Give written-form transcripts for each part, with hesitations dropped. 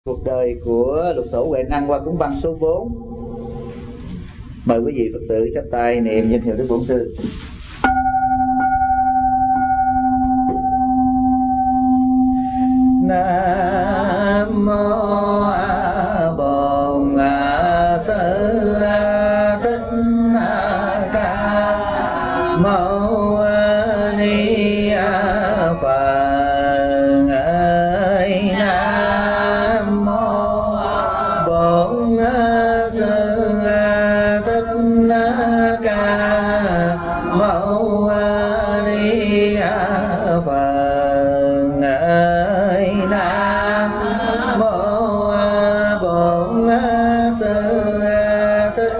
Cuộc đời của Lục Tổ Huệ Năng qua cúng văn số 4. Mời quý vị Phật tử chắp tay niệm danh hiệu Đức Bổn Sư. Nam mô Bổn Sư Thích Ca Mâu Ni Phật. Nam mô Bổn Sư Thích Ca Mâu Ni Phật. Nam mô Bổn Sư Thích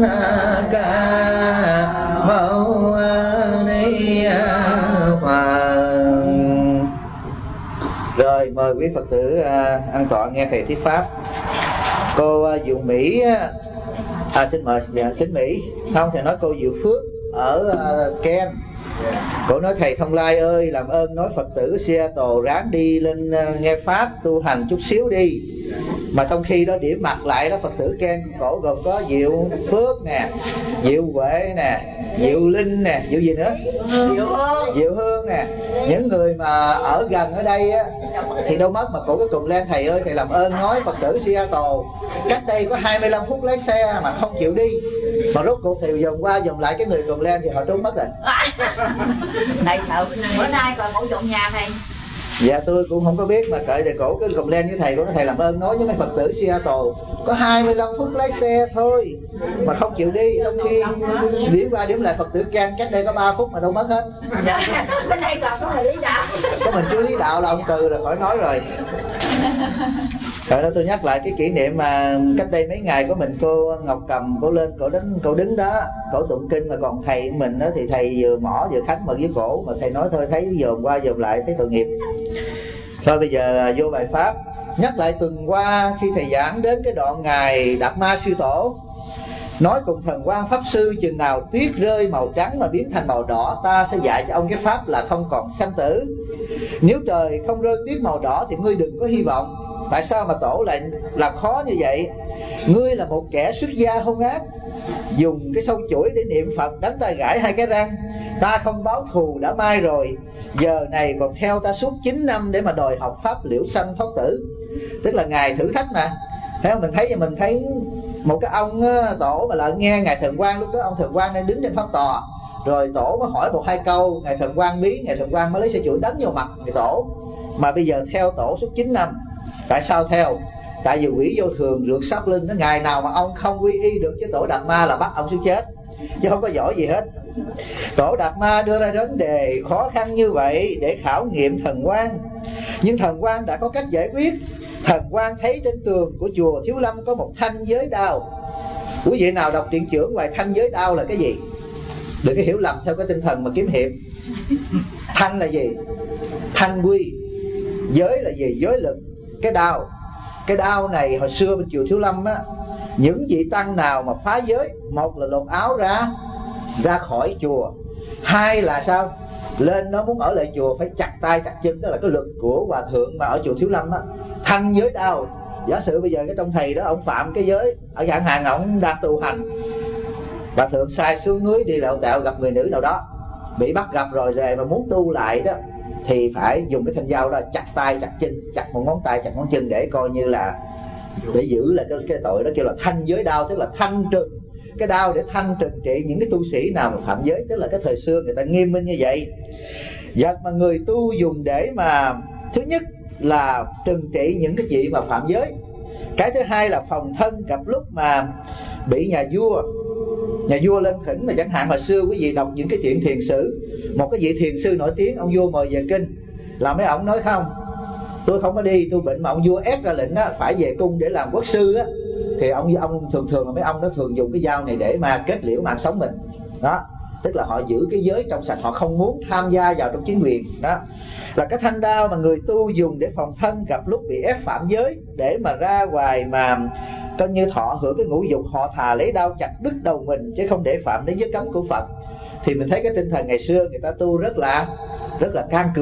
Ca Mâu Ni Phật. Rồi mời quý Phật tử an tọa nghe thầy thuyết pháp. Cô Diệu Mỹ, xin mời Kính Mỹ. Không, thầy nói cô Diệu Phước ở Ken. Cô nói thầy Thông Lai ơi, làm ơn nói Phật tử Seattle ráng đi lên nghe pháp tu hành chút xíu đi. Mà trong khi đó điểm mặt lại đó, Phật tử Ken cổ gồm có Diệu Phước nè, Diệu Huệ nè, Diệu Linh nè, Diệu gì nữa? Diệu Hương nè. Những người mà ở gần ở đây á thì đâu mất, mà cổ cái cùm lên thầy ơi, thầy làm ơn nói Phật tử Seattle cách đây có 25 phút lái xe mà không chịu đi. Mà rốt cuộc thì dồn qua dồn lại cái người cùm lên thì họ trốn mất rồi. Thầy sợ bữa nay còn ngủ dọn nhà thầy. Dạ tôi cũng không có biết, mà cậy để cổ cái cùm lên với thầy, cổ nói thầy làm ơn nói với mấy Phật tử Seattle có 25 phút lái xe thôi mà không chịu đi, trong khi điểm qua điểm lại Phật tử Can cách đây có 3 phút mà đâu mất hết. Dạ, bên đây còn có người lý đạo. Có mình chưa lý đạo là ông Từ rồi khỏi nói rồi. Rồi đó tôi nhắc lại cái kỷ niệm mà cách đây mấy ngày của mình, cô Ngọc Cầm cổ lên cổ đứng đó cổ tụng kinh, mà còn thầy mình đó thì thầy vừa mỏ vừa khánh mật với cổ, mà thầy nói thôi thấy dồn qua dồn lại thấy tội nghiệp. Thôi bây giờ vô bài pháp. Nhắc lại tuần qua khi thầy giảng đến cái đoạn ngài Đạt Ma Sư Tổ nói cùng thần quan pháp sư chừng nào tuyết rơi màu trắng mà biến thành màu đỏ, ta sẽ dạy cho ông cái pháp là không còn sanh tử. Nếu trời không rơi tuyết màu đỏ thì ngươi đừng có hy vọng. Tại sao mà Tổ lại làm khó như vậy? Ngươi là một kẻ xuất gia hung ác, dùng cái sâu chuỗi để niệm Phật đánh ta gãy 2 cái răng. Ta không báo thù đã mai rồi, giờ này còn theo ta suốt 9 năm để mà đòi học pháp liễu sanh thoát tử. Tức là ngài thử thách mà. Thấy không? Mình thấy một cái ông Tổ mà lại nghe ngài Thần Quang, lúc đó ông Thần Quang đang đứng trên pháp tòa, rồi Tổ mới hỏi 1-2 câu, ngài Thần Quang bí, ngài Thần Quang mới lấy sợi chuỗi đánh vô mặt ngài Tổ. Mà bây giờ theo Tổ suốt 9 năm. Tại sao theo? Tại vì quỷ vô thường rượt sát lưng nó, ngày nào mà ông không quy y được với Tổ Đạt Ma là bắt ông xuống chết, chứ không có giỏi gì hết. Tổ Đạt Ma đưa ra vấn đề khó khăn như vậy để khảo nghiệm Thần Quang, nhưng Thần Quang đã có cách giải quyết. Thần Quang thấy trên tường của chùa Thiếu Lâm có một thanh giới đao. Quý vị nào đọc truyện chưởng ngoài thanh giới đao là cái gì? Đừng có hiểu lầm theo cái tinh thần mà kiếm hiệp. Thanh là gì? Thanh quy. Giới là gì? Giới lực. Cái đao này hồi xưa bên chùa Thiếu Lâm á, những vị tăng nào mà phá giới, một là lột áo ra khỏi chùa, 2 là sao? Lên nó muốn ở lại chùa phải chặt tay chặt chân, đó là cái luật của hòa thượng mà ở chùa Thiếu Lâm á. Thanh giới đao. Giả sử bây giờ cái trong thầy đó ông phạm cái giới, ở dạng hàng ông đang tu hành, hòa thượng sai xuống núi đi lẹo tẹo gặp người nữ nào đó, bị bắt gặp rồi về mà muốn tu lại đó thì phải dùng cái thanh dao đó chặt tay chặt chân, chặt một ngón tay chặt ngón chân để coi như là để giữ lại cái tội đó, kêu là thanh giới đao. Tức là thanh trừng, cái đao để thanh trừng trị những cái tu sĩ nào mà phạm giới. Tức là cái thời xưa người ta nghiêm minh như vậy. Vật mà người tu dùng để mà thứ nhất là trừng trị những cái chuyện mà phạm giới. Cái thứ hai là phòng thân gặp lúc mà bị nhà vua lên thỉnh. Mà chẳng hạn hồi xưa quý vị đọc những cái chuyện thiền sử, một cái vị thiền sư nổi tiếng, ông vua mời về kinh, là mấy ông nói không, tôi không có đi, tôi bệnh, mà ông vua ép ra lệnh đó, phải về cung để làm quốc sư á, thì ông thường là mấy ông đó thường dùng cái dao này để mà kết liễu mạng sống mình đó. Tức là họ giữ cái giới trong sạch, họ không muốn tham gia vào trong chính quyền đó. Là cái thanh đao mà người tu dùng để phòng thân gặp lúc bị ép phạm giới, để mà ra ngoài mà coi như thọ hưởng cái ngũ dục, họ thà lấy đao chặt đứt đầu mình chứ không để phạm đến giới cấm của Phật. Thì mình thấy cái tinh thần ngày xưa người ta tu rất là can cường.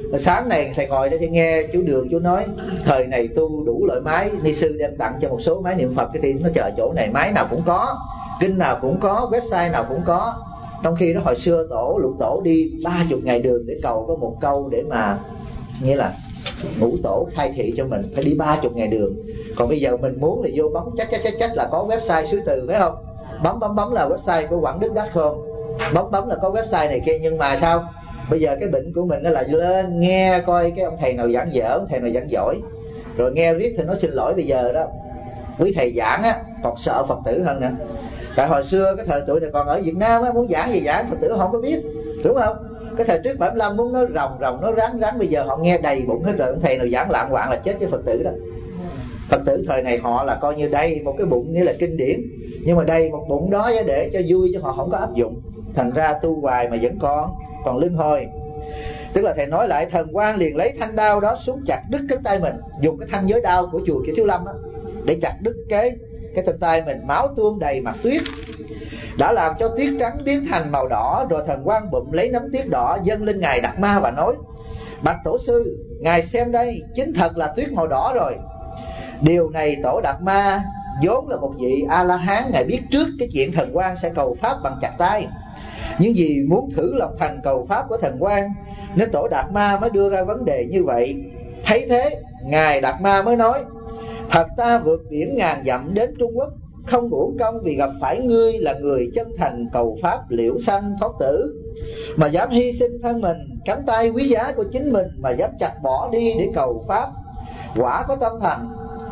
Sáng này thầy ngồi đây thầy nghe chú Đường chú nói thời này tu đủ loại máy, ni sư đem tặng cho một số máy niệm Phật. Cái thì nó chờ chỗ này máy nào cũng có, kinh nào cũng có, website nào cũng có. Trong khi đó hồi xưa tổ lục tổ đi 30 ngày đường để cầu có một câu để mà nghĩa là ngũ tổ khai thị cho mình, phải đi 30 ngày đường. Còn bây giờ mình muốn là vô bấm chắc là có website Suối Từ, phải không? Bấm là website của Quảng Đức.com, bấm là có website này kia. Nhưng mà sao bây giờ cái bệnh của mình nó là lên nghe coi cái ông thầy nào giảng dở, ông thầy nào giảng giỏi, rồi nghe riết thì nó xin lỗi. Bây giờ đó quý thầy giảng á còn sợ Phật tử hơn nữa. Tại hồi xưa cái thời tụi này còn ở Việt Nam á, muốn giảng gì giảng, Phật tử không có biết, đúng không? Cái thời trước 75 muốn nó ròng nó ráng, bây giờ họ nghe đầy bụng hết rồi. Ông thầy nào giảng lạng hoạn là chết với Phật tử đó. Phật tử thời này họ là coi như đầy một cái bụng nghĩa là kinh điển, nhưng mà đầy một bụng đó để cho vui chứ họ không có áp dụng. Thành ra tu hoài mà vẫn còn luân hồi. Tức là thầy nói lại, Thần Quang liền lấy thanh đao đó xuống chặt đứt cánh tay mình, dùng cái thanh giới đao của chùa Kiểu Thiếu Lâm đó, để chặt đứt cái thanh tay mình. Máu tuôn đầy mặt tuyết, đã làm cho tuyết trắng biến thành màu đỏ. Rồi Thần Quang bụm lấy nắm tuyết đỏ dâng lên ngài Đạt Ma và nói: Bạch Tổ sư, ngài xem đây, chính thật là tuyết màu đỏ rồi. Điều này Tổ Đạt Ma vốn là một vị A-la-hán, ngài biết trước cái chuyện Thần Quang sẽ cầu pháp bằng chặt tay, nhưng vì muốn thử lòng thành cầu pháp của Thần Quang nên Tổ Đạt Ma mới đưa ra vấn đề như vậy. Thấy thế, ngài Đạt Ma mới nói: Thật ta vượt biển ngàn dặm đến Trung Quốc, không uổng công vì gặp phải ngươi là người chân thành cầu pháp liễu sanh thoát tử, mà dám hy sinh thân mình, cánh tay quý giá của chính mình mà dám chặt bỏ đi để cầu pháp, quả có tâm thành.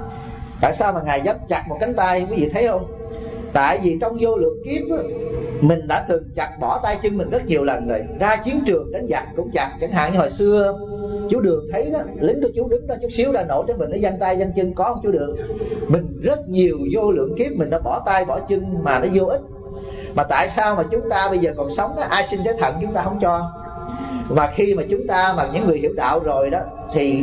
Tại sao mà ngài dám chặt một cánh tay, quý vị thấy không? Tại vì trong vô lượng kiếp á, mình đã từng chặt bỏ tay chân mình rất nhiều lần rồi. Ra chiến trường đánh giặc cũng chặt. Chẳng hạn như hồi xưa chú Đường thấy đó, lính của chú đứng đó chút xíu đã nổ cho mình, nó giăng tay giăng chân, có không chú Đường? Mình rất nhiều vô lượng kiếp mình đã bỏ tay bỏ chân mà nó vô ích. Mà tại sao mà chúng ta bây giờ còn sống đó, ai xin trái thận chúng ta không cho. Và khi mà chúng ta mà những người hiểu đạo rồi đó thì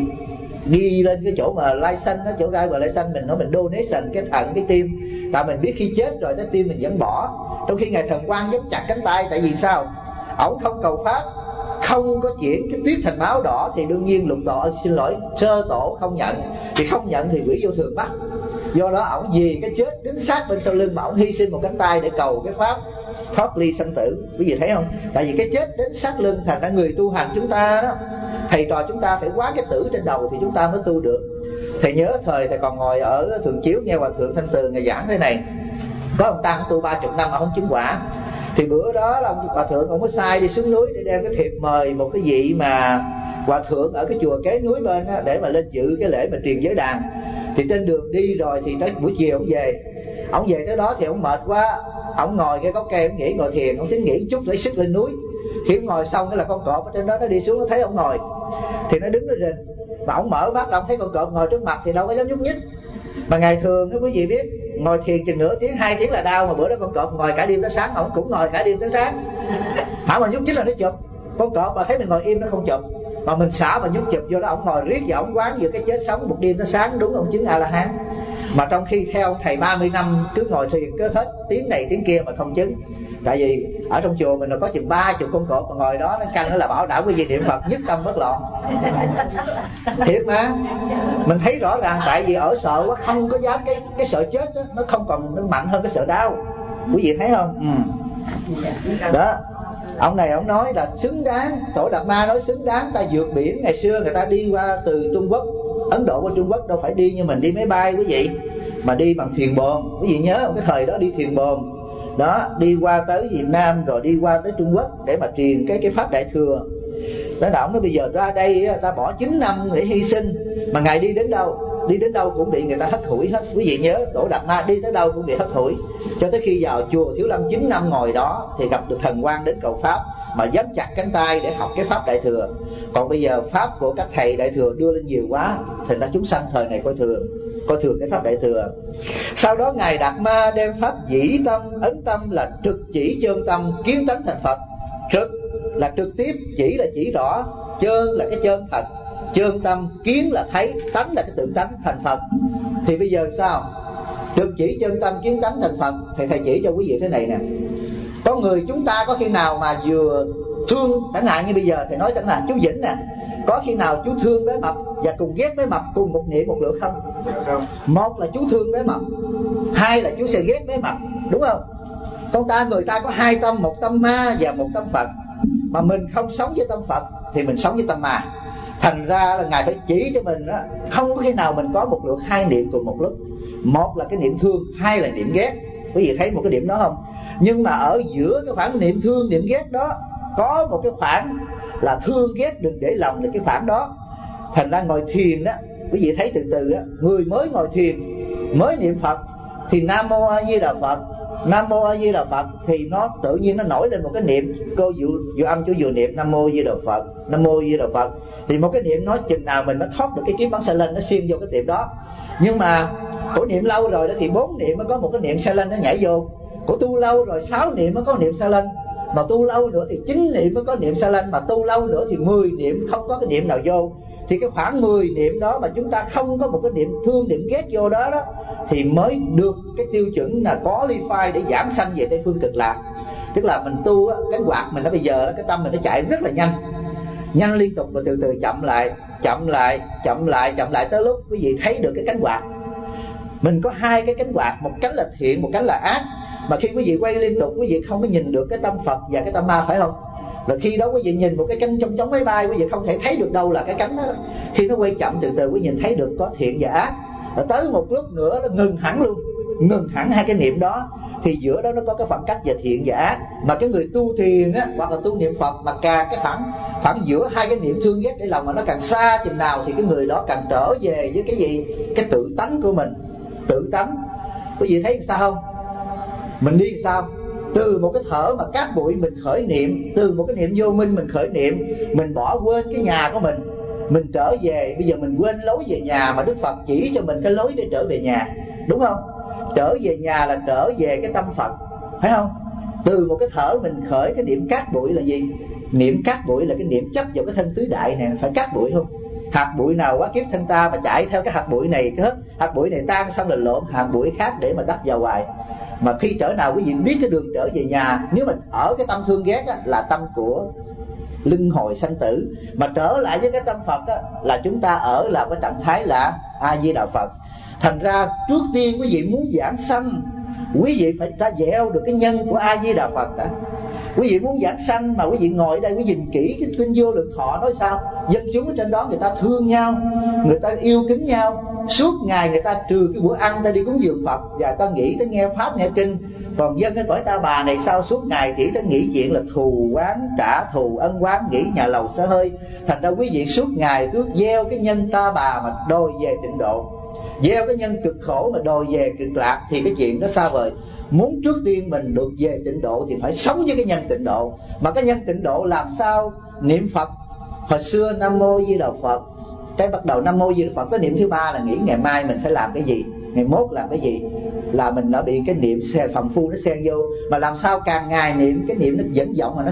đi lên cái chỗ mà lai sanh đó, chỗ rai và lai sanh, mình nói mình donation cái thận cái tim. Tại mình biết khi chết rồi cái tim mình vẫn bỏ. Trong khi ngài Thần Quang dám chặt cánh tay, tại vì sao? Ổng không cầu pháp, không có chuyển cái tuyết thành máu đỏ, thì đương nhiên lục tổ, xin lỗi, sơ tổ không nhận. Thì không nhận thì quỷ vô thường bắt. Do đó ổng vì cái chết đứng sát bên sau lưng mà ổng hy sinh một cánh tay để cầu cái pháp thoát ly sanh tử. Quý vị thấy không? Tại vì cái chết đến sát lưng, thành ra người tu hành chúng ta đó, thầy trò chúng ta phải quá cái tử trên đầu thì chúng ta mới tu được. Thầy nhớ thời thầy còn ngồi ở Thường Chiếu nghe Hòa Thượng Thanh Từ ngày giảng thế này. Có ông Tăng tu 30 năm mà không chứng quả. Thì bữa đó là ông Hòa Thượng ông có sai đi xuống núi để đem cái thiệp mời một cái vị mà Hòa Thượng ở cái chùa kế núi bên đó, để mà lên dự cái lễ mà truyền giới đàn. Thì trên đường đi rồi thì tới buổi chiều ông về. Ông về tới đó thì ông mệt quá, ông ngồi cái gốc cây ông nghỉ, ngồi thiền, ông tính nghỉ chút lấy sức lên núi. Khi ông ngồi xong cái là con cọp ở trên đó nó đi xuống, nó thấy ông ngồi thì nó đứng nó rình. Mà ông mở mắt ra ông thấy con cọp ngồi trước mặt thì đâu có dám nhúc nhích. Mà ngày thường quý vị biết, ngồi thiền chừng nửa tiếng 2 tiếng là đau. Mà bữa đó con cọp ngồi cả đêm tới sáng, ông cũng ngồi cả đêm tới sáng. Hả mà nhúc nhích là nó chụp. Con cọp mà thấy mình ngồi im nó không chụp, mà mình xả mà nhúc chụp vô đó. Ông ngồi riết và ông quán giữa cái chết sống một đêm tới sáng, đúng ông chứng A-la-hán. Mà trong khi theo ông thầy 30 năm cứ ngồi thiền cứ hết tiếng này tiếng kia mà không chứng. Tại vì ở trong chùa mình là có chừng 30 con cọp mà ngồi đó nó canh, nó là bảo đảm cái gì niệm Phật nhất tâm bất loạn. Thiệt mà mình thấy rõ ràng. Tại vì ở sợ quá không có dám, cái sợ chết đó, nó không còn, nó mạnh hơn cái sợ đau. Quý vị thấy không? Đó, ông này ông nói là xứng đáng. Tổ Đạt Ma nói xứng đáng ta vượt biển. Ngày xưa người ta đi qua từ Trung Quốc, Ấn Độ qua Trung Quốc đâu phải đi như mình đi máy bay quý vị, mà đi bằng thuyền bồn. Quý vị nhớ cái thời đó đi thuyền bồn đó, đi qua tới Việt Nam rồi đi qua tới Trung Quốc để mà truyền cái pháp Đại Thừa. Đó là ông nói bây giờ ra đây ta bỏ 9 năm để hy sinh, mà ngài đi đến đâu cũng bị người ta hất hủi hết. Quý vị nhớ Tổ Đạt Ma đi tới đâu cũng bị hất hủi, cho tới khi vào chùa Thiếu Lâm 9 năm ngồi đó thì gặp được Thần Quang đến cầu pháp, mà dám chặt cánh tay để học cái pháp Đại Thừa. Còn bây giờ pháp của các thầy Đại Thừa đưa lên nhiều quá, thành ra chúng sanh thời này coi thường cái pháp Đại Thừa. Sau đó ngài Đạt Ma đem pháp dĩ tâm, ấn tâm là trực chỉ chân tâm, kiến tánh thành Phật. Trực là trực tiếp, chỉ là chỉ rõ, chân là cái chân thật, chân tâm, kiến là thấy, tánh là cái tự tánh thành Phật. Thì bây giờ sao? Trực chỉ chân tâm, kiến tánh thành Phật. Thì thầy chỉ cho quý vị thế này nè. Có người chúng ta có khi nào mà vừa thương, chẳng hạn như bây giờ thầy nói chẳng hạn chú Vĩnh nè, Có khi nào chú thương bé mập và cùng ghét bé mập cùng một niệm một lượt không? Một là chú thương bé mập, hai là chú sẽ ghét bé mập, đúng không? Người ta có hai tâm, một tâm ma và một tâm Phật. Mà mình không sống với tâm Phật thì mình sống với tâm ma. Thành ra là Ngài phải chỉ cho mình đó, không có khi nào mình có một lượt hai niệm cùng một lúc. Một là cái niệm thương, hai là niệm ghét. Quý vị thấy một cái điểm đó không? Nhưng mà ở giữa cái khoảng niệm thương, niệm ghét đó có một cái khoảng là thương ghét đừng để lòng được cái khoảng đó. Thành ra ngồi thiền đó, quý vị thấy từ từ á, người mới ngồi thiền, mới niệm Phật thì Nam Mô A Di Đà Phật, Nam Mô A Di Đà Phật thì nó tự nhiên nó nổi lên một cái niệm. Cô vừa âm chú vừa niệm Nam Mô A Di Đà Phật, Nam Mô A Di Đà Phật, thì một cái niệm nói chừng nào mình nó thoát được cái kiếp bán sa lên, nó xuyên vô cái tiệm đó. Nhưng mà cổ niệm lâu rồi đó thì 4 niệm mới có một cái niệm sa lên nó nhảy vô. Cổ tu lâu rồi 6 niệm mới có niệm sa lên, mà tu lâu nữa thì 9 niệm mới có niệm sa lên, mà tu lâu nữa thì 10 niệm không có cái niệm nào vô. Thì cái khoảng 10 niệm đó mà chúng ta không có một cái niệm thương, niệm ghét vô đó đó, thì mới được cái tiêu chuẩn là qualify để giảng sanh về Tây Phương Cực Lạc. Tức là mình tu á, cánh quạt mình nó bây giờ đó, cái tâm mình nó chạy rất là nhanh liên tục, và từ từ chậm lại tới lúc quý vị thấy được cái cánh quạt. Mình có hai cái cánh quạt, một cánh là thiện, một cánh là ác. Mà khi quý vị quay liên tục, quý vị không có nhìn được cái tâm Phật và cái tâm ma, phải không? Rồi khi đó quý vị nhìn một cái cánh trong chóng máy bay, quý vị không thể thấy được đâu là cái cánh đó. Khi nó quay chậm từ từ quý vị nhìn thấy được có thiện và ác. Rồi tới một lúc nữa nó ngừng hẳn luôn, ngừng hẳn hai cái niệm đó, thì giữa đó nó có cái khoảng cách về thiện và ác. Mà cái người tu thiền á, hoặc là tu niệm Phật mà càng cái khoảng giữa hai cái niệm thương ghét để lòng mà nó càng xa chừng nào thì cái người đó càng trở về với cái gì? Cái tự tánh của mình, tự tánh. Quý vị thấy sao không? Mình đi sao? Từ một cái thở mà cát bụi mình khởi niệm, từ một cái niệm vô minh mình khởi niệm, mình bỏ quên cái nhà của mình trở về. Bây giờ mình quên lối về nhà mà Đức Phật chỉ cho mình cái lối để trở về nhà, đúng không? Trở về nhà là trở về cái tâm Phật, phải không? Từ một cái thở mình khởi cái niệm cát bụi là gì? Niệm cát bụi là cái niệm chấp vào cái thân tứ đại này, phải cát bụi không? Hạt bụi nào quá kiếp thân ta mà chạy theo cái hạt bụi này, cái hết hạt bụi này tan xong là lộn hạt bụi khác để mà đắp vào hoài. Mà khi trở nào quý vị biết cái đường trở về nhà, nếu mình ở cái tâm thương ghét á, là tâm của luân hồi sanh tử. Mà trở lại với cái tâm Phật á, là chúng ta ở là cái trạng thái là A Di Đà Phật. Thành ra trước tiên quý vị muốn giảng sanh, quý vị phải ta gieo được cái nhân của A Di Đà Phật đã. Quý vị muốn giảng sanh mà quý vị ngồi ở đây quý vị nhìn kỹ cái kinh Vô Lượng Thọ nói sao? Dân chúng ở trên đó người ta thương nhau, người ta yêu kính nhau, suốt ngày người ta trừ cái bữa ăn ta đi cúng dường Phật và ta nghĩ tới nghe pháp nghe kinh. Còn dân cái cõi ta bà này sao suốt ngày chỉ tới nghĩ chuyện là thù oán, trả thù ân oán, nghĩ nhà lầu xả hơi. Thành ra quý vị suốt ngày cứ gieo cái nhân ta bà mà đòi về tịnh độ, gieo cái nhân cực khổ mà đòi về cực lạc, thì cái chuyện đó xa vời. Muốn trước tiên mình được về tịnh độ thì phải sống với cái nhân tịnh độ. Mà cái nhân tịnh độ làm sao? Niệm Phật. Hồi xưa Nam Mô Di Đà Phật, cái bắt đầu Nam Mô Di Đà Phật tới niệm thứ 3 là nghĩ ngày mai mình phải làm cái gì, ngày mốt làm cái gì, là mình đã bị cái niệm phàm phu nó xen vô. Mà làm sao càng ngày niệm cái niệm nó dẫn vọng mà nó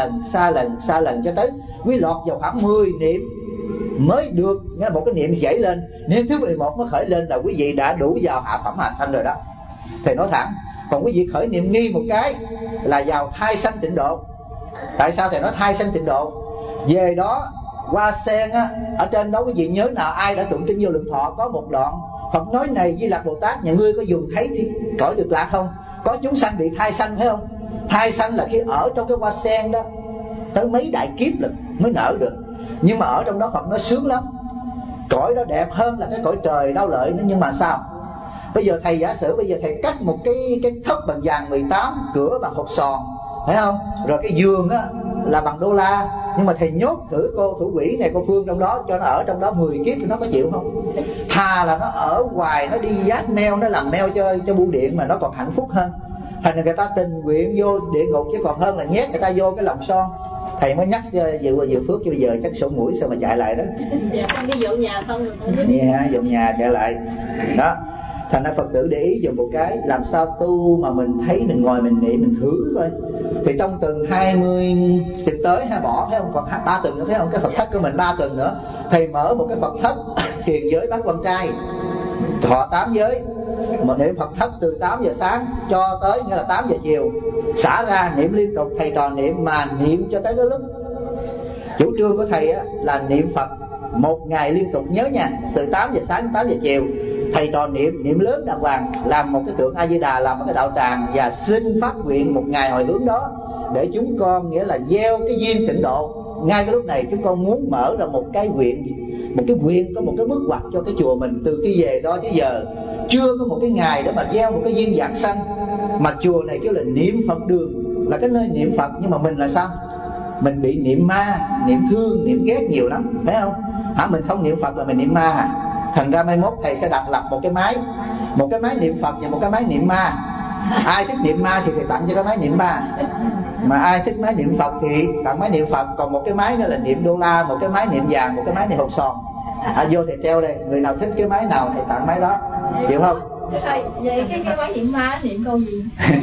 xa lần cho tới quý lọt vào khoảng 10 niệm mới được, nghĩa là một cái niệm dậy lên. Niệm thứ 11 mới khởi lên là quý vị đã đủ vào hạ phẩm hạ sanh rồi đó, thầy nói thẳng. Còn quý vị khởi niệm nghi một cái là vào thai sanh tịnh độ. Tại sao thầy nói thai sanh tịnh độ? Về đó Hoa Sen á, ở trên đó quý vị nhớ nào ai đã tụng kinh Vô Lượng Thọ có một đoạn Phật nói này Di Lặc Bồ Tát, nhà ngươi có dùng thấy thì cõi Cực Lạc không? Có chúng sanh bị thai sanh phải không? Thai sanh là khi ở trong cái hoa sen đó tới mấy đại kiếp là mới nở được. Nhưng mà ở trong đó Phật nói sướng lắm, cõi đó đẹp hơn là cái cõi trời đau lợi nữa. Nhưng mà sao? Bây giờ thầy giả sử bây giờ thầy cắt một cái thất bằng vàng 18, cửa bằng hột sòn, phải không? Rồi cái giường á là bằng đô la, nhưng mà thầy nhốt thử cô thủ quỷ này, cô Phương trong đó, cho nó ở trong đó 10 kiếp thì nó có chịu không? Thà là nó ở hoài, nó đi giác meo, nó làm meo cho bưu điện mà nó còn hạnh phúc hơn. Thành ra người ta tình nguyện vô địa ngục chứ còn hơn là nhét người ta vô cái lòng son. Thầy mới nhắc Dự Phước chứ bây giờ chắc sổ mũi sao mà chạy lại đó. Dạ, con đi dọn nhà xong rồi. Dạ, dọn nhà chạy lại đó. Thành ra Phật tử để ý dùm một cái, làm sao tu mà mình thấy mình ngồi mình niệm mình thử coi. Thì trong tuần 20 thì tới hay bỏ, thấy không? Còn 3 tuần nữa, thấy không? Cái Phật thất của mình 3 tuần nữa thầy mở một cái Phật thất hiền giới bát quan trai, thọ 8 giới, mà niệm Phật thất từ 8 giờ sáng cho tới nghĩa là 8 giờ chiều, xả ra niệm liên tục. Thầy trò niệm mà niệm cho tới cái lúc Chủ trương của thầy á, là niệm Phật một ngày liên tục, nhớ nha, từ 8 giờ sáng đến 8 giờ chiều. Thầy trò niệm lớn đàng hoàng, làm một cái tượng A Di Đà, làm một cái đạo tràng, và xin phát nguyện một ngày hồi hướng đó để chúng con nghĩa là gieo cái duyên tịnh độ. Ngay cái lúc này chúng con muốn mở ra một cái nguyện, có một cái bước ngoặt cho cái chùa mình. Từ khi về đó tới giờ chưa có một cái ngày để mà gieo một cái duyên vãng sanh. Mà chùa này kêu là niệm Phật đường, là cái nơi niệm Phật, nhưng mà mình là sao? Mình bị niệm ma, niệm thương, niệm ghét nhiều lắm, phải không? Mình không niệm Phật là mình niệm ma hả? Thành ra mai mốt thầy sẽ đặt lập một cái máy niệm Phật và một cái máy niệm ma. Ai thích niệm ma thì thầy tặng cho cái máy niệm ma, mà ai thích máy niệm Phật thì tặng máy niệm Phật. Còn một cái máy nữa là niệm đô la, một cái máy niệm vàng, một cái máy niệm hột sòn. Vô thầy treo đây, người nào thích cái máy nào thầy tặng máy đó, chịu không? Vậy cái máy niệm ma niệm câu gì?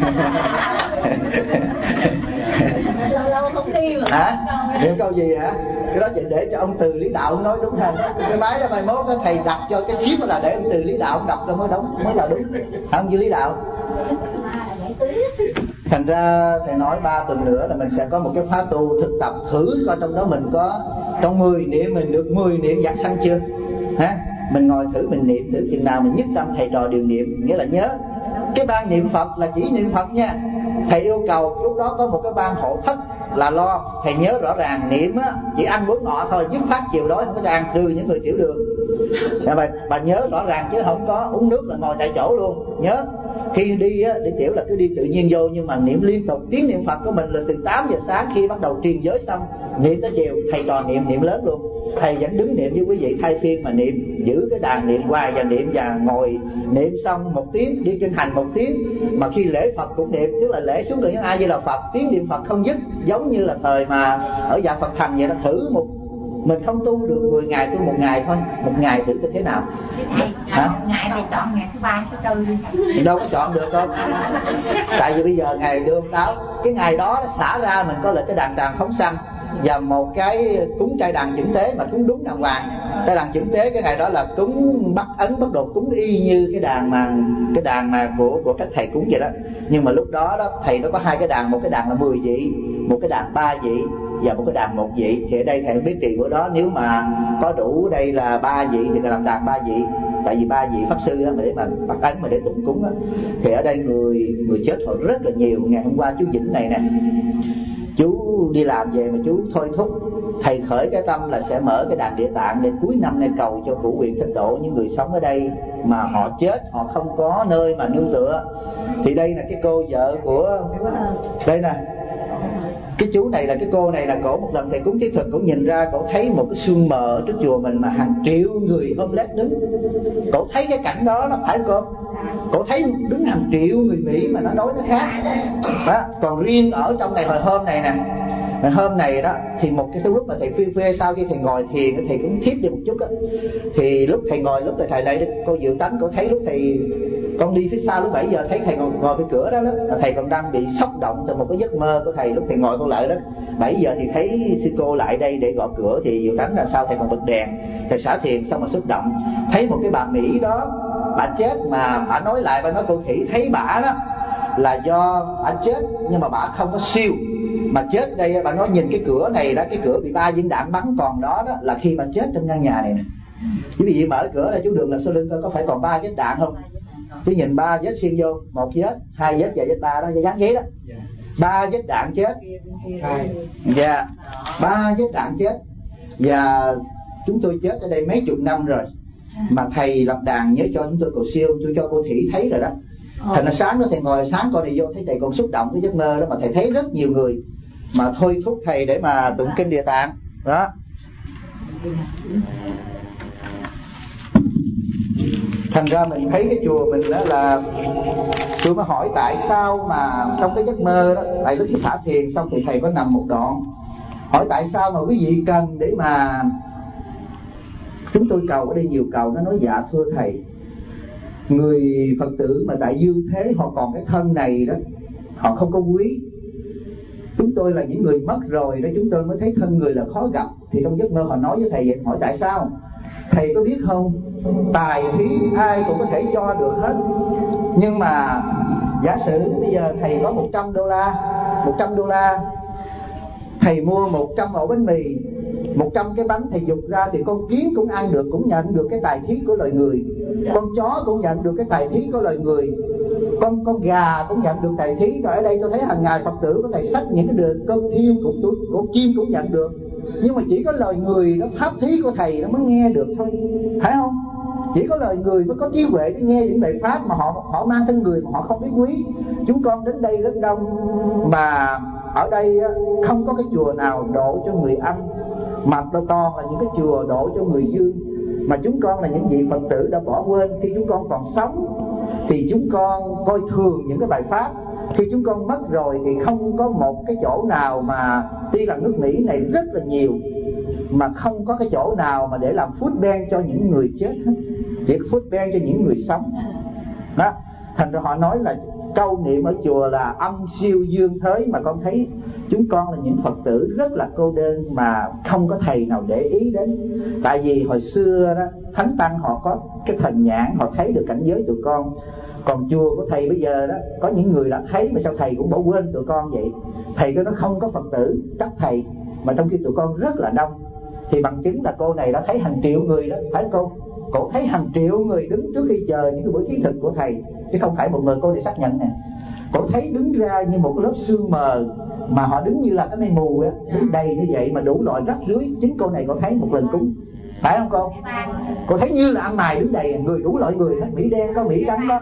Lâu lâu không đi mà. Hả? Niệm câu gì hả? Cái đó chỉ để cho ông Từ Lý Đạo nói đúng hơn. Cái máy đó mai mốt thầy đặt cho cái chip là để ông Từ Lý Đạo ông đọc cho mới là đúng. Hả ông Từ Lý Đạo? Thành ra thầy nói 3 tuần nữa là mình sẽ có một cái khóa tu thực tập thử coi trong đó mình có trong 10 niệm mình được 10 niệm vãng sanh chưa. Hả? Mình ngồi thử mình niệm thử chừng nào mình nhất tâm thầy trò đều niệm. Nghĩa là nhớ cái ban niệm Phật là chỉ niệm Phật nha. Thầy yêu cầu lúc đó có một cái ban hộ thất là lo. Thầy nhớ rõ ràng niệm á, chỉ ăn 4 ngọ thôi, dứt phát chiều đói không có ăn, trừ những người tiểu đường. Bà nhớ rõ ràng chứ không có uống nước là ngồi tại chỗ luôn. Nhớ khi đi á, đi tiểu là cứ đi tự nhiên vô, nhưng mà niệm liên tục. Tiếng niệm Phật của mình là từ 8 giờ sáng khi bắt đầu truyền giới xong niệm tới chiều. Thầy trò niệm lớn luôn. Thầy vẫn đứng niệm với quý vị thay phiên mà niệm, giữ cái đàn niệm hoài và niệm, và ngồi niệm xong 1 tiếng, đi kinh hành 1 tiếng. Mà khi lễ Phật cũng niệm, tức là lễ xuống tượng A Di Đà Phật, tiếng niệm Phật không dứt, giống như là thời mà ở Dạ Phật Thành vậy đó. Thử mình không tu được 10 ngày, tu 1 ngày thôi, 1 ngày thử thế nào. Hả? 1 ngày thì chọn ngày thứ 3, thứ 4 đi. Mình đâu có chọn được đâu. Tại vì bây giờ ngày đưa ông Táo, cái ngày đó nó xả ra mình có lại cái đàn phóng sanh và một cái cúng trai đàn chưởng tế, mà cúng đúng đàng hoàng. Trai đàn chưởng tế cái ngày đó là cúng bắt ấn bắt đột, cúng y như cái đàn mà của các thầy cúng vậy đó. Nhưng mà lúc đó thầy nó có 2 cái đàn, một cái đàn là 10 vị, một cái đàn 3 vị và một cái đàn 1 vị. Thì ở đây thầy biết kỳ bữa đó nếu mà có đủ đây là 3 vị thì thầy làm đàn 3 vị. Tại vì 3 vị pháp sư đó, mà để mà bắt ấn mà để tụng cúng đó. Thì ở đây người chết hồi rất là nhiều. Ngày hôm qua chú Vĩnh này nè, chú đi làm về mà chú thôi thúc thầy khởi cái tâm là sẽ mở cái đàn Địa Tạng để cuối năm nay cầu cho cửu nguyện thích độ những người sống ở đây mà họ chết, họ không có nơi mà nương tựa. Thì đây là cái cô vợ của đây nè, cái chú này là cái cô này là cổ một lần thầy cúng thiết thực, cổ nhìn ra cổ thấy một cái sương mờ ở trước chùa mình mà hàng triệu người homeless đứng. Cổ thấy cái cảnh đó nó phải không? Cổ thấy đứng hàng triệu người Mỹ mà nó nói nó khác đó. Còn riêng ở trong này hồi hôm này nè, hôm này đó thì một cái lúc mà thầy phê sau khi thầy ngồi thiền, thầy cũng thiếp đi một chút đó. Thì lúc thầy ngồi, lúc thầy lại cô Diệu Tánh, cô thấy lúc thầy con đi phía sau lúc 7 giờ thấy thầy ngồi bên cửa đó, thầy còn đang bị sốc động từ một cái giấc mơ của thầy lúc thầy ngồi con lại đó. 7 giờ thì thấy sư cô lại đây để gõ cửa, thì Diệu Tánh là sao thầy còn bật đèn. Thầy xả thiền xong mà xúc động, thấy một cái bà Mỹ đó, bà chết mà bà nói lại, bà nói cô Thị thấy bà đó là do bà chết nhưng mà bà không có siêu. Mà chết đây bà nói nhìn cái cửa này đó, cái cửa bị 3 viên đạn bắn còn đó đó là khi bà chết trong căn nhà này nè. Quý vị mở cửa ra chú Đường là sau lưng coi có phải còn 3 vết đạn không? Chú nhìn 3 vết xuyên vô, 1 vết, 2 vết và vết 3 đó, dán giấy đó. 3 vết đạn chết. Dạ, 3 vết đạn chết. Và chúng tôi chết ở đây mấy chục năm rồi, mà thầy lập đàn nhớ cho chúng tôi cầu siêu, tôi cho cô Thị thấy rồi đó. Thành ra sáng đó thầy ngồi sáng con này vô thấy thầy còn xúc động cái giấc mơ đó, mà thầy thấy rất nhiều người mà thôi thúc thầy để mà tụng kinh Địa Tạng đó. Thành ra mình thấy cái chùa mình đó là tôi mới hỏi tại sao mà trong cái giấc mơ đó, tại lúc khi xả thiền xong thì thầy có nằm một đoạn, hỏi tại sao mà quý vị cần để mà chúng tôi cầu ở đây nhiều cầu. Nó nói dạ thưa thầy, người Phật tử mà tại dương thế họ còn cái thân này đó, họ không có quý. Chúng tôi là những người mất rồi đó, chúng tôi mới thấy thân người là khó gặp. Thì trong giấc mơ họ nói với thầy vậy, hỏi tại sao? Thầy có biết không, tài thí ai cũng có thể cho được hết, nhưng mà giả sử bây giờ thầy có $100, thầy mua 100 ổ bánh mì, 100 cái bánh thầy dục ra thì con kiến cũng ăn được, cũng nhận được cái tài thí của loài người. Con chó cũng nhận được cái tài thí của loài người. Con gà cũng nhận được tài thí. Rồi ở đây tôi thấy hàng ngày Phật tử có thầy sách những cái đường cơm thiêu của chim cũng nhận được. Nhưng mà chỉ có loài người nó pháp thí của thầy nó mới nghe được thôi, phải không? Chỉ có loài người mới có trí huệ để nghe những bài pháp mà họ mang thân người mà họ không biết quý. Chúng con đến đây rất đông, mà ở đây không có cái chùa nào độ cho người âm, mà toàn là những cái chùa độ cho người dương. Mà chúng con là những vị Phật tử đã bỏ quên. Khi chúng con còn sống thì chúng con coi thường những cái bài pháp. Khi chúng con mất rồi thì không có một cái chỗ nào mà, tuy là nước Mỹ này rất là nhiều, mà không có cái chỗ nào mà để làm food bank cho những người chết hết, chỉ có food bank cho những người sống đó. Thành ra họ nói là câu niệm ở chùa là âm siêu dương thới. Mà con thấy chúng con là những Phật tử rất là cô đơn, mà không có thầy nào để ý đến. Tại vì hồi xưa đó Thánh Tăng họ có cái thần nhãn, họ thấy được cảnh giới tụi con. Còn chùa của thầy bây giờ đó, có những người đã thấy mà sao thầy cũng bỏ quên tụi con vậy. Thầy đó nó không có Phật tử trách thầy, mà trong khi tụi con rất là đông. Thì bằng chứng là cô này đã thấy hàng triệu người đó, phải không cô? Cô thấy hàng triệu người đứng trước khi chờ những cái buổi thí thực của thầy, chứ không phải một người. Cô này xác nhận nè, cô thấy đứng ra như một cái lớp sương mờ, mà họ đứng như là cái mây mù á, đứng đầy như vậy mà đủ loại rắc rưới. Chính cô này cô thấy một lần cúng, phải không cô? Cô thấy như là ăn mày đứng đầy người, đủ loại người hết, Mỹ đen có, Mỹ trắng có,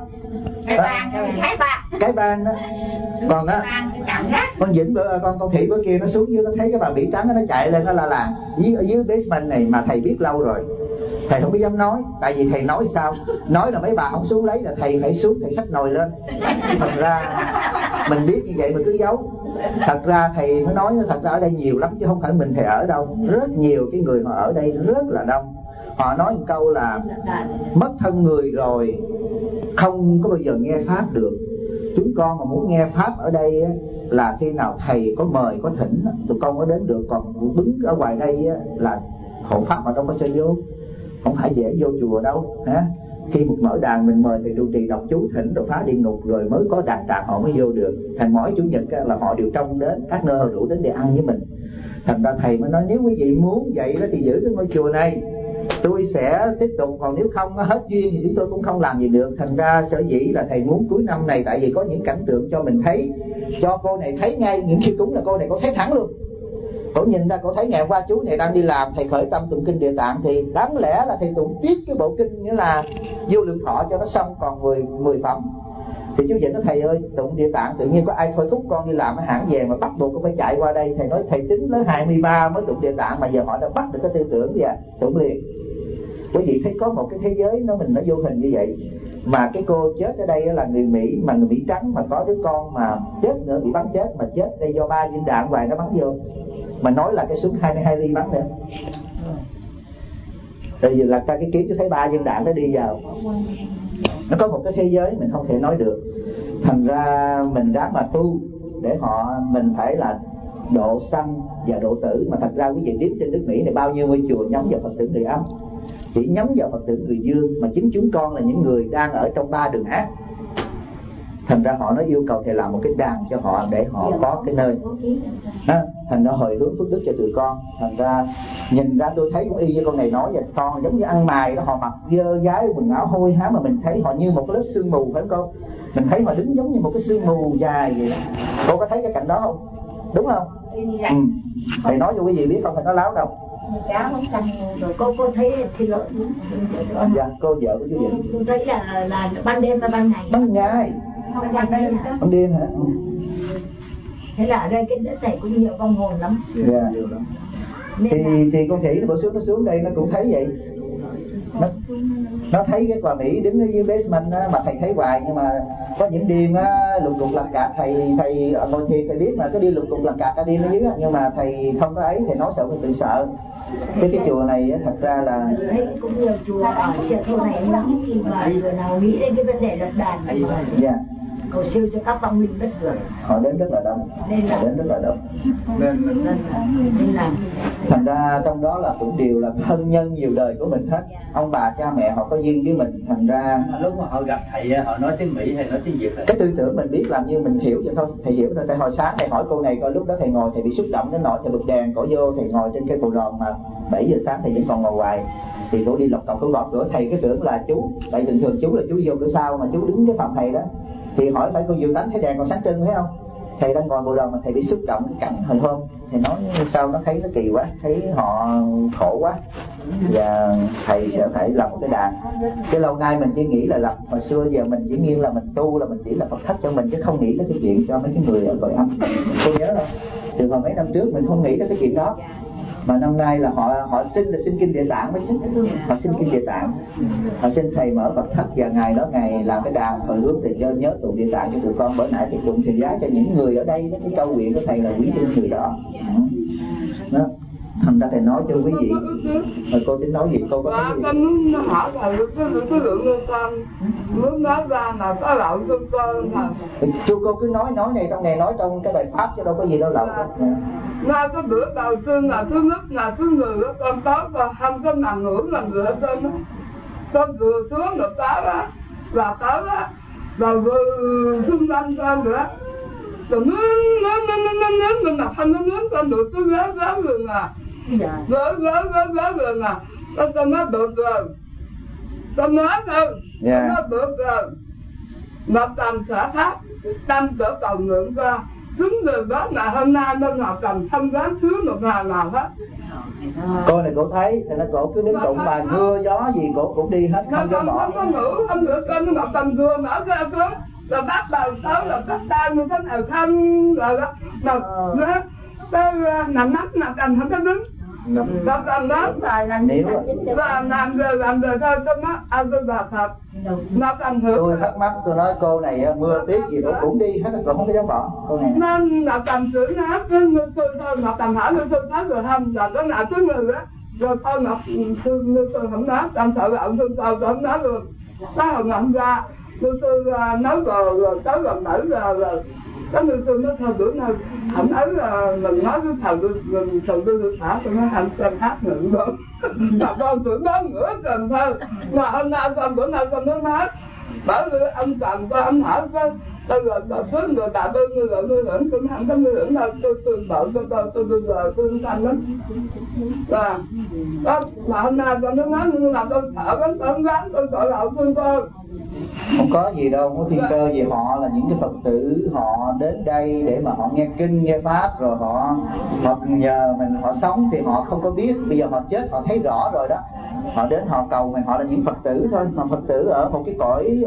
cái ban đó. Còn á con Vĩnh con Thị bữa kia nó xuống dưới, nó thấy cái bà Mỹ trắng đó, nó chạy lên, nó là ở dưới basement này mà thầy biết lâu rồi. Thầy không có dám nói, tại vì thầy nói sao? Nói là mấy bà không xuống lấy, là thầy phải xuống, thầy xách nồi lên. Thật ra mình biết như vậy mà cứ giấu. Thật ra thầy mới nói, thật ra ở đây nhiều lắm chứ không phải mình thầy ở đâu. Rất nhiều cái người họ ở đây rất là đông. Họ nói một câu là mất thân người rồi không có bao giờ nghe pháp được. Chúng con mà muốn nghe pháp ở đây là khi nào thầy có mời có thỉnh tụi con mới đến được. Còn đứng ở ngoài đây là hộ pháp mà đâu có cho vô, không phải dễ vô chùa đâu hả? Khi một mở đàn mình mời thầy trụ trì đọc chú thỉnh rồi phá địa ngục rồi mới có đàn tràng họ mới vô được. Thành mỗi chủ nhật là họ đều trông đến, các nơi họ rủ đến để ăn với mình. Thành ra thầy mới nói nếu quý vị muốn vậy đó thì giữ cái ngôi chùa này, tôi sẽ tiếp tục. Còn nếu không hết duyên thì chúng tôi cũng không làm gì được. Thành ra sở dĩ là thầy muốn cuối năm này, tại vì có những cảnh tượng cho mình thấy, cho cô này thấy ngay những khi cúng là cô này có thấy thẳng luôn. Cô nhìn ra, cô thấy ngày qua chú này đang đi làm, thầy khởi tâm tụng kinh Địa Tạng thì đáng lẽ là thầy tụng tiếp cái bộ kinh nghĩa là Vô Lượng Thọ cho nó xong còn 10 phẩm. Thì chú Vĩnh nói thầy ơi, tụng Địa Tạng tự nhiên có ai thôi thúc con đi làm ở hãng về mà bắt buộc con phải chạy qua đây. Thầy nói thầy tính tới 23 mới tụng Địa Tạng, mà giờ họ đã bắt được cái tư tưởng kìa, tụng liền. Quý vị thấy có một cái thế giới nó mình nó vô hình như vậy. Mà cái cô chết ở đây là người Mỹ, mà người Mỹ trắng, mà có đứa con mà chết nữa, bị bắn chết, mà chết đây do 3 viên đạn ngoài nó bắn vô. Mà nói là cái súng 22 ly bắn nữa. Tại vì là cái kiếm cho thấy 3 viên đạn nó đi vào. Nó có một cái thế giới mình không thể nói được. Thành ra mình ráng mà tu để mình phải là độ sanh và độ tử. Mà thật ra quý vị biết trên nước Mỹ này bao nhiêu ngôi chùa nhắm vào Phật tử người âm, chỉ nhắm vào Phật tử người dương. Mà chính chúng con là những người đang ở trong 3 đường ác. Thành ra họ nói yêu cầu thầy làm một cái đàn cho họ để họ có cái nơi thành ra hồi hướng phước đức cho tụi con. Thành ra nhìn ra tôi thấy cũng y như con này nói vậy, con giống như ăn mày đó, họ mặc dơ dái quần áo hôi hám mà mình thấy họ như một cái lớp sương mù, phải không cô? Mình thấy họ đứng giống như một cái sương mù dài vậy. Cô có thấy cái cảnh đó không? Đúng không? Thầy nói cho quý vị biết không phải nói láo đâu. Rồi cô thấy xin lỗi. Dạ cô vợ của chú Vĩnh. Cô thấy là ban đêm hay ban ngày? Ban ngày. Không ban đêm hả? Ban đêm hả? Thế là ở đây cái đất này cũng nhiều vong hồn lắm. Dạ. Thì con Thị nó xuống đây nó cũng thấy vậy. Nó thấy cái bà Mỹ đứng ở dưới basement á, mà thầy thấy hoài. Nhưng mà có những đêm á, lục cục lặt cạp thầy ngồi thiền thầy biết mà cái đi lục cục lặt cạp cả đêm ở dưới á, nhưng mà thầy không có ấy, thầy nói sợ, tự sợ. Cái chùa này á, thật ra là thấy cũng nhiều chùa ở Siêu Thô này lắm, và chùa nào nghĩ đến cái vấn đề lập đàn. Dạ. Hồi xưa cho các vong linh rất rồi. Họ đến rất là đông. Họ đến rất là đông. Nên là thành ra trong đó là cũng đều là thân nhân nhiều đời của mình hết. Ông bà cha mẹ họ có duyên với mình, thành ra lúc mà họ gặp thầy họ nói tiếng Mỹ hay nói tiếng Việt cái tư tưởng mình biết làm như mình hiểu cho thôi. Thầy hiểu rồi. Tại hồi sáng thầy hỏi cô này coi lúc đó thầy ngồi thầy bị xúc động đến nỗi thầy bật đèn cổ vô, thầy ngồi trên cây cầu ròn mà 7 giờ sáng thầy vẫn còn ngồi hoài. Thì cổ đi lọc cọc cổ gõ cửa, thầy cái tưởng là chú, tại thường thường chú là chú vô cửa sau mà chú đứng cái phòng thầy đó. Thì hỏi phải cô Diệu Tánh thấy đèn còn sáng trưng thấy không? Thầy đang ngồi cầu ròn mà thầy bị xúc động cái cảnh hồi hôm. Thầy nói sao nó thấy nó kỳ quá, thấy họ khổ quá và thầy sẽ phải lập một cái đàn. Cái lâu nay mình chỉ nghĩ là lập, hồi xưa giờ mình chỉ nghiêng là mình tu là mình chỉ là Phật thất cho mình chứ không nghĩ tới cái chuyện cho mấy cái người ở cõi âm. Cô nhớ không? Từ hồi mấy năm trước mình không nghĩ tới cái chuyện đó, mà năm nay là họ xin là xin kinh Địa Tạng mới chứ. Họ xin kinh Địa Tạng, họ xin thầy mở Phật thất và ngày đó ngày làm cái đàn hồi hướng thì cho nhớ tụng Địa Tạng cho tụi con. Bữa nãy thì tụng thì giá cho những người ở đây đó, cái câu nguyện của thầy là quý tin người đó. Đó. Thành ra thầy nói cho quý vị. Rồi cô tính nói gì? Cô có nói gì? Con muốn hỏi thầy cái lượng của con muốn nói ra là có lậu cho con thầy. Chú cô cứ nói này trong này, nói trong cái bài pháp chứ đâu có gì đâu lậu. Ngay cái bữa đầu tiên là thứ nhất là thứ người đó con tới và không có nằm ngủ làm gì hết trơn á. Con vừa xuống được tới đó và tới đó rồi vừa xung quanh con nữa. Rồi nó mà không có nướng con được cứ gớ gường à. Gớ gường à. Con nói được rồi. Con nói thôi. Con nói được rồi. Mà tầm sở thác, tâm sở cầu nguyện con. Đúng rồi đó là hôm nay bên Ngọc Cầm không dám thiếu một ngày nào hết. Cô này cổ thấy, thì nó cổ cứ đứng tụng bài mưa gió gì cổ cũng đi hết, không có bỏ. Không có ngủ, không được con Ngọc Cầm vừa mở ra xuống. Rồi bắt đầu tới là bắt tay như thế nào không rồi đó. Rồi tới nằm mắt Ngọc Cầm không có đứng. Ngọc Cầm đó và làm rồi thôi tôi nói ăn tôi bà Phật. Ngọc Cầm hiểu. Tôi thắc mắc, tôi nói cô này mưa tuyết gì cô cũng đi hết, cô không có dám bỏ. Cô này nên Ngọc Cầm sửa nó tôi thôi Ngọc Cầm hỏi tôi thấy rồi không là cái nào cứ người á. Rồi thôi Ngọc tôi không nói, Cầm sợ là ông tôi không nói luôn. Cái hồi Ngọc ra tôi nói rồi tới gần nãy rồi cái người tôi nói thôi bữa nay không ấy là mình nói với thằng tôi được thả tôi nói hành cần hát ngự đó mà con tưởng đó nữa cần thôi mà hôm nay con bữa nay con nói bởi vì ông Cầm có ông hỏi cái tôi rồi sớm rồi tạ tôi người hưởng tôi không có người hưởng đâu tôi bảo tôi thành lắm và đó mà hôm nay con nói nhưng mà tôi sợ lắm tôi không dám tôi sợ lậu thương con. Không có gì đâu, có thiên cơ gì, họ là những cái Phật tử, họ đến đây để mà họ nghe kinh, nghe pháp, rồi họ nhờ mình họ sống thì họ không có biết, bây giờ họ chết họ thấy rõ rồi đó. Họ đến họ cầu mình, họ là những Phật tử thôi, mà Phật tử ở một cái cõi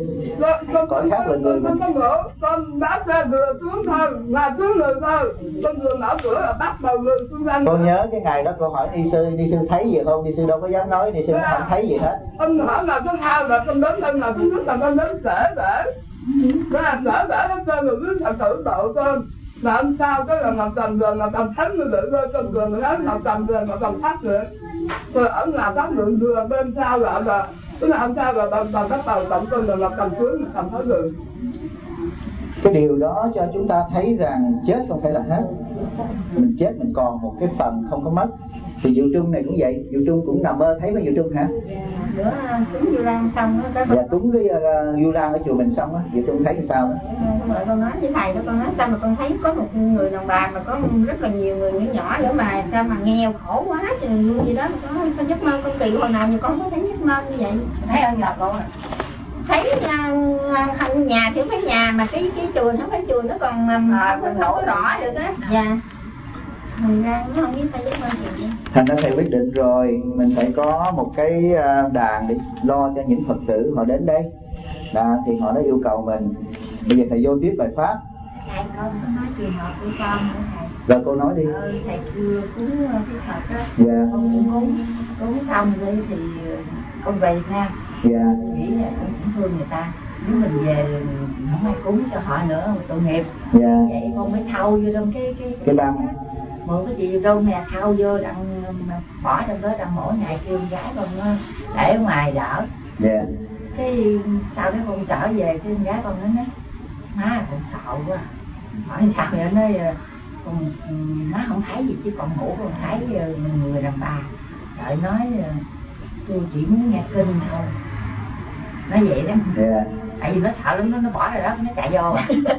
khác là người mình. Con đáp ra vừa xuống thôi, là xuống người thôi, con vừa mở cửa là bắt đầu người xuống ra. Con nhớ cái ngày đó cô hỏi ni sư thấy gì không? Ni sư đâu có dám nói, ni sư không thấy gì hết. Ông hỏi là thứ hai là con đến đây là thứ nhất là con đến để đó là để hết trơn rồi cứ thật tự độ con. Mà hôm sau cái là Ngọc Cầm rồi, Ngọc Cầm thánh rồi rồi con rồi mới hết Ngọc Cầm rồi, Ngọc Cầm thắt rồi. Rồi ông làm phát lượng vừa bên sau lại là tức là hôm sau là bằng bắt đầu tổng con rồi Ngọc Cầm xuống Ngọc Cầm thắt rồi. Cái điều đó cho chúng ta thấy rằng chết không phải là hết. Mình chết mình còn một cái phần không có mất. Thì Diệu Trung này cũng vậy, Diệu Trung cũng nằm mơ thấy có Diệu Trung hả? bữa cúng Vu Lan xong á, dạ cúng cái Vu Lan ở chùa mình xong á, Diệu Trung thấy thì sao đó? Rồi con nói với thầy đó, con nói sao mà con thấy có một người đàn bà mà có rất là nhiều người nhỏ nữa mà sao mà nghèo khổ quá trời luôn gì đó, mà con nói sao giấc mơ con kỳ hồi nào mà con có thấy giấc mơ như vậy? Thấy ở nhà con à? Thấy nhà thì thấy nhà mà cái chùa nó phải chùa nó còn không có rõ được á. Dạ. Mình ra nó không biết sao giấc mơ gì. Thành ra thầy quyết định rồi, mình phải có một cái đàn để lo cho những Phật tử họ đến đây. Thì họ đã yêu cầu mình. Bây giờ thầy vô tiếp bài pháp. Thầy con có nói trường hợp của con nữa thầy. Rồi cô nói đi. Thầy chưa cúng cái Phật á. Dạ. Con cúng xong rồi thì con về Việt Nam. Dạ. Nghĩ là con cũng thương người ta. Nếu mình về không ai cúng cho họ nữa, tội nghiệp. Dạ. Vậy con mới thâu vô trong cái băng. Một cái gì đâu nè, thâu vô đặng bỏ trong đó, đặng mỗi ngày kêu con gái con để ở ngoài đỡ. Dạ. Cái sau cái con trở về cái con gái con nói má cũng sợ quá. Hỏi sao vậy, nói má không thấy gì chứ con ngủ con thấy người đàn bà. Đợi nói tôi chỉ muốn nghe kinh thôi, nói vậy đó. Tại vì nó sợ lắm, nó bỏ rồi đó, nó chạy vô.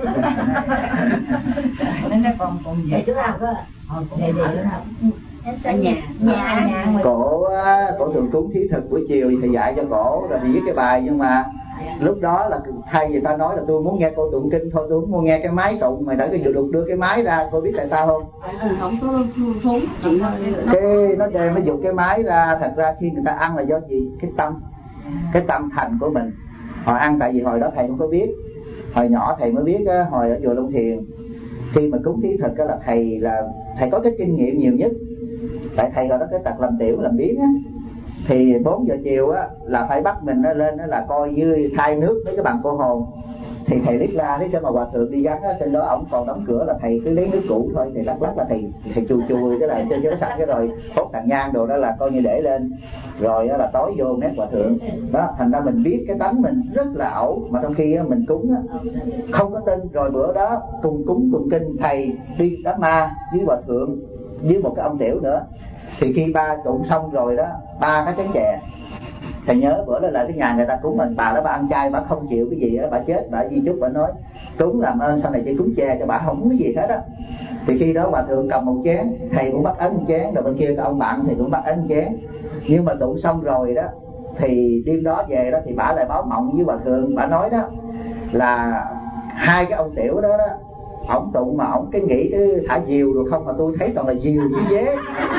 Nó nói con về trước nào cơ. Về trước nào. Ở nhà. Cổ thường cúng thí thực buổi chiều thì dạy cho cổ rồi thì viết cái bài, nhưng mà lúc đó là thay vì ta nói là tôi muốn nghe cô tụng kinh thôi, tôi muốn nghe cái máy tụng, mày đợi cái đưa cái máy ra, cô biết tại sao không? Không có phốn chị cái nó đem nó dùng cái máy ra. Thật ra khi người ta ăn là do gì? Cái tâm thành của mình. Họ ăn tại vì hồi đó thầy không có biết, hồi nhỏ thầy mới biết á, hồi ở chùa Long Thiền khi mà cúng thí thực là thầy có cái kinh nghiệm nhiều nhất. Tại thầy hồi đó cái tật làm tiểu làm biến á, thì 4 giờ chiều á là phải bắt mình lên đó là coi dưới thay nước với cái bằng cô hồn. Thì thầy liếc ra thấy trên mà hòa thượng đi vắng á, trên đó ổng còn đóng cửa là thầy cứ lấy nước cũ thôi, thì lắc là thầy chùi cái là trên cho nó sạch, cái rồi hốt thằng nhang đồ đó là coi như để lên, rồi đó là tối vô nét hòa thượng đó. Thành ra mình biết cái tánh mình rất là ẩu, mà trong khi mình cúng á không có tin. Rồi bữa đó cùng cúng cùng kinh, thầy đi đám ma với hòa thượng với một cái ông tiểu nữa. Thì khi ba tụng xong rồi đó, 3 cái chén chè. Thầy nhớ bữa đó là cái nhà người ta cúng mình, bà đó bà ăn chay, bà không chịu cái gì đó, bà chết, bà di chúc, bà nói cúng làm ơn sau này chỉ cúng chè cho bà, không có gì hết á. Thì khi đó hòa thượng cầm một chén, thầy cũng bắt ấn một chén, rồi bên kia cái ông bạn thì cũng bắt ấn một chén. Nhưng mà tụng xong rồi đó thì đêm đó về đó thì bà lại báo mộng với hòa thượng, bà nói đó là 2 cái ông tiểu đó ổng tụng mà ổng cái nghĩ cái thả diều được không, mà tôi thấy toàn là diều với dế.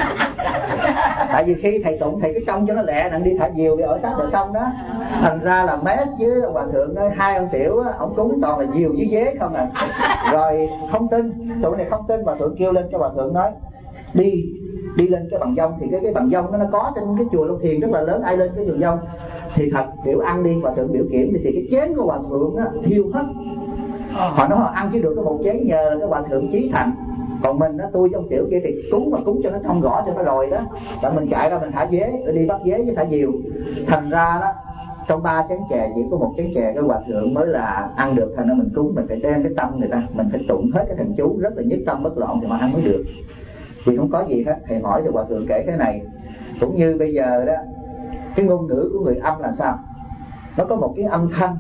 Tại vì khi thầy tụng thầy cái trông cho nó lẹ nặng đi thả diều đi ở sát bờ sông đó. Thành ra là mét với hòa thượng đó, 2 ông tiểu á, ổng cúng toàn là diều với dế không à. Rồi không tin, tụi này không tin, hòa thượng kêu lên cho hòa thượng nói đi lên cái bằng dông. Thì cái bằng dông nó có trên cái chùa Long Thiền rất là lớn, ai lên cái bằng dông thì thật biểu ăn đi. Hòa thượng biểu kiểm thì cái chén của hòa thượng á thiêu hết. Họ nói họ ăn chỉ được có một chén nhờ cái hòa thượng chí thành. Còn mình á, tôi trong tiểu kia thì cúng cho nó thông rõ cho nó rồi đó. Tại mình chạy ra mình thả dế, đi bắt dế với thả diều. Thành ra đó trong 3 chén chè chỉ có 1 chén chè cái hòa thượng mới là ăn được. Thành ra mình cúng mình phải đem cái tâm người ta, mình phải tụng hết cái thần chú rất là nhất tâm bất loạn thì mà ăn mới được. Thì không có gì hết. Thầy hỏi cho hòa thượng kể cái này. Cũng như bây giờ đó, cái ngôn ngữ của người âm là sao? Nó có một cái âm thanh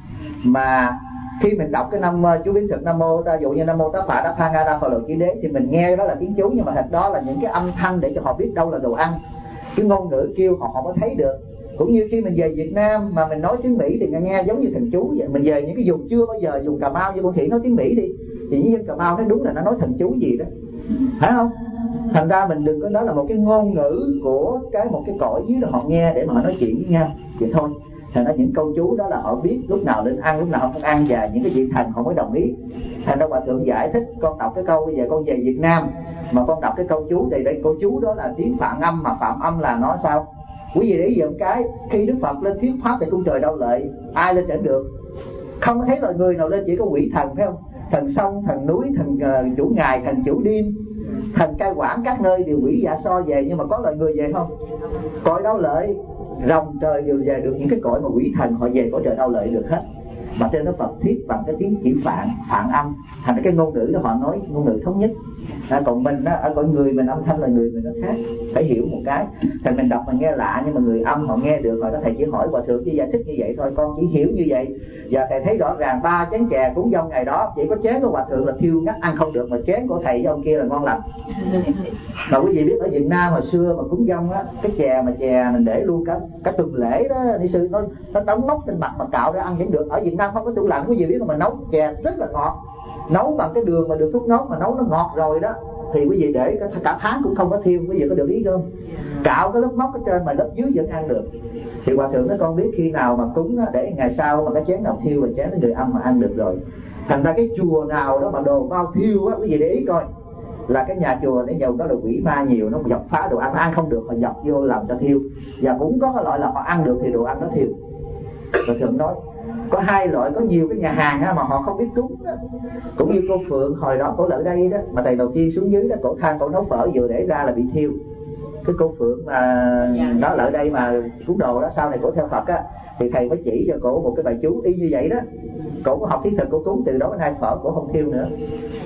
mà khi mình đọc cái năm chú biến thực Nam Mô, ví dụ như Nam Mô Tát Phạ Đát Tha Nga Đa Phật Lợi Chí Đế, thì mình nghe đó là tiếng chú, nhưng mà thật đó là những cái âm thanh để cho họ biết đâu là đồ ăn. Cái ngôn ngữ kêu họ mới thấy được. Cũng như khi mình về Việt Nam mà mình nói tiếng Mỹ thì nghe giống như thần chú vậy. Mình về những cái vùng chưa bao giờ dùng Cà Mau như con Thiện nói tiếng Mỹ đi, thì những dân Cà Mau nói đúng là nó nói thần chú gì đó, phải không? Thành ra mình đừng có nói là một cái ngôn ngữ của một cái cõi dưới đó họ nghe để mà họ nói chuyện với nhau vậy thôi. Thành ra những câu chú đó là họ biết lúc nào nên ăn, lúc nào không ăn, và những cái vị thần họ mới đồng ý. Thành ra hòa thượng giải thích con đọc cái câu bây giờ con về Việt Nam mà con đọc cái câu chú thì đây câu chú đó là tiếng Phạm âm, mà Phạm âm là nó sao? Quý vị để ý một cái, khi Đức Phật lên thuyết pháp tại cung trời Đau Lợi, ai lên trển được? Không có thấy loài người nào lên, chỉ có quỷ thần, phải không? Thần sông, thần núi, thần chủ ngày, thần chủ đêm, thần cai quản các nơi đều quỷ dạ so về, nhưng mà có loài người về không? Cõi Đau Lợi rồng trời đều về được, những cái cõi mà quỷ thần họ về cõi trời Đau Lợi được hết. Mà trên đó Phật thuyết bằng cái tiếng chữ phạn âm, thành cái ngôn ngữ đó họ nói ngôn ngữ thống nhất. Còn mình á, ở cõi người mình âm thanh là người mình nó khác, phải hiểu một cái. Thành mình đọc mình nghe lạ, nhưng mà người âm họ nghe được. Rồi đó thầy chỉ hỏi hòa thượng chỉ giải thích như vậy thôi, con chỉ hiểu như vậy. Và thầy thấy rõ ràng 3 chén chè cúng dông ngày đó, chỉ có chén của hòa thượng là thiêu ngắt ăn không được, mà chén của thầy với ông kia là ngon lành. Mà quý vị biết ở Việt Nam hồi xưa mà cúng dông á, cái chè mình để luôn cả tuần lễ đó, ni sư nó đóng nóc trên mặt mà cạo ra ăn vẫn được. Ở Việt Nam không có tủ lạnh, quý vị biết mà nấu chè rất là ngọt, nấu bằng cái đường mà được thuốc nấu mà nấu nó ngọt rồi đó thì quý vị để cả tháng cũng không có thiêu. Quý vị có được ý không? Cạo cái lớp móc ở trên mà lớp dưới vẫn ăn được. Thì hòa thượng nói con biết khi nào mà cúng để ngày sau mà cái chén nào thiêu là chén người âm mà ăn được rồi. Thành ra cái chùa nào đó mà đồ bao thiêu á, quý vị để ý coi, là cái nhà chùa để dầu đó là quỷ ma nhiều, nó dọc phá đồ ăn, nó ăn không được họ dọc vô làm cho thiêu. Và cũng có cái loại là họ ăn được thì đồ ăn nó thiêu. Hòa thượng nói có 2 loại, có nhiều cái nhà hàng á, mà họ không biết cúng đó. Cũng như cô Phượng hồi đó cổ ở đây đó, mà thầy đầu tiên xuống dưới đó cổ than cổ nấu phở vừa để ra là bị thiêu. Cái cô Phượng mà nó ở đây mà cúng đồ đó, sau này cổ theo Phật á, thì thầy mới chỉ cho cổ một cái bài chú y như vậy đó. cổ có học thiết thực, cổ cúng từ đó đến nay phở cổ không thiêu nữa,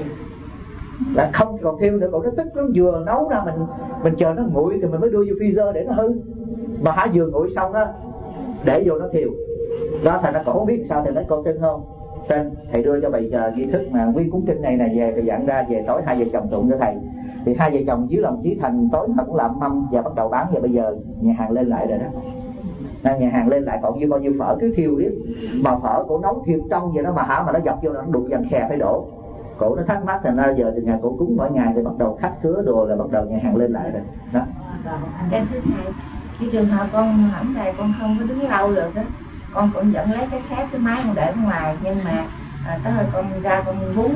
là không còn thiêu nữa. Cổ nó tức lắm, vừa nấu ra mình chờ nó nguội thì mình mới đưa vô freezer để nó hư, mà hả vừa nguội xong đó để vô nó thiêu đó. Thành ra cổ không biết sao thì nói cô tin không? Tin. Thầy đưa cho bây giờ nghi thức mà nguyên cuốn kinh này là về rồi dặn ra về tối hai vợ chồng tụng cho thầy. Thì hai vợ chồng dưới lòng Chí Thành tối họ cũng làm mâm và bắt đầu bán. Và bây giờ nhà hàng lên lại rồi đó, nhà hàng lên lại còn như bao nhiêu phở cứ thiêu biết, mà phở cổ nấu thiêu trong vậy đó mà hả mà nó dọc vô nó đục dàn khè phải đổ. Cổ nó thắc mắc, thành ra giờ từ nhà cổ cúng mỗi ngày thì bắt đầu khách khứa đồ là bắt đầu nhà hàng lên lại rồi đó. Cái thứ hai, cái trường hợp con hổng này con không có đứng lâu được đó, con cũng vẫn lấy cái khác cái máy con để ở ngoài, nhưng mà tới rồi con ra con bún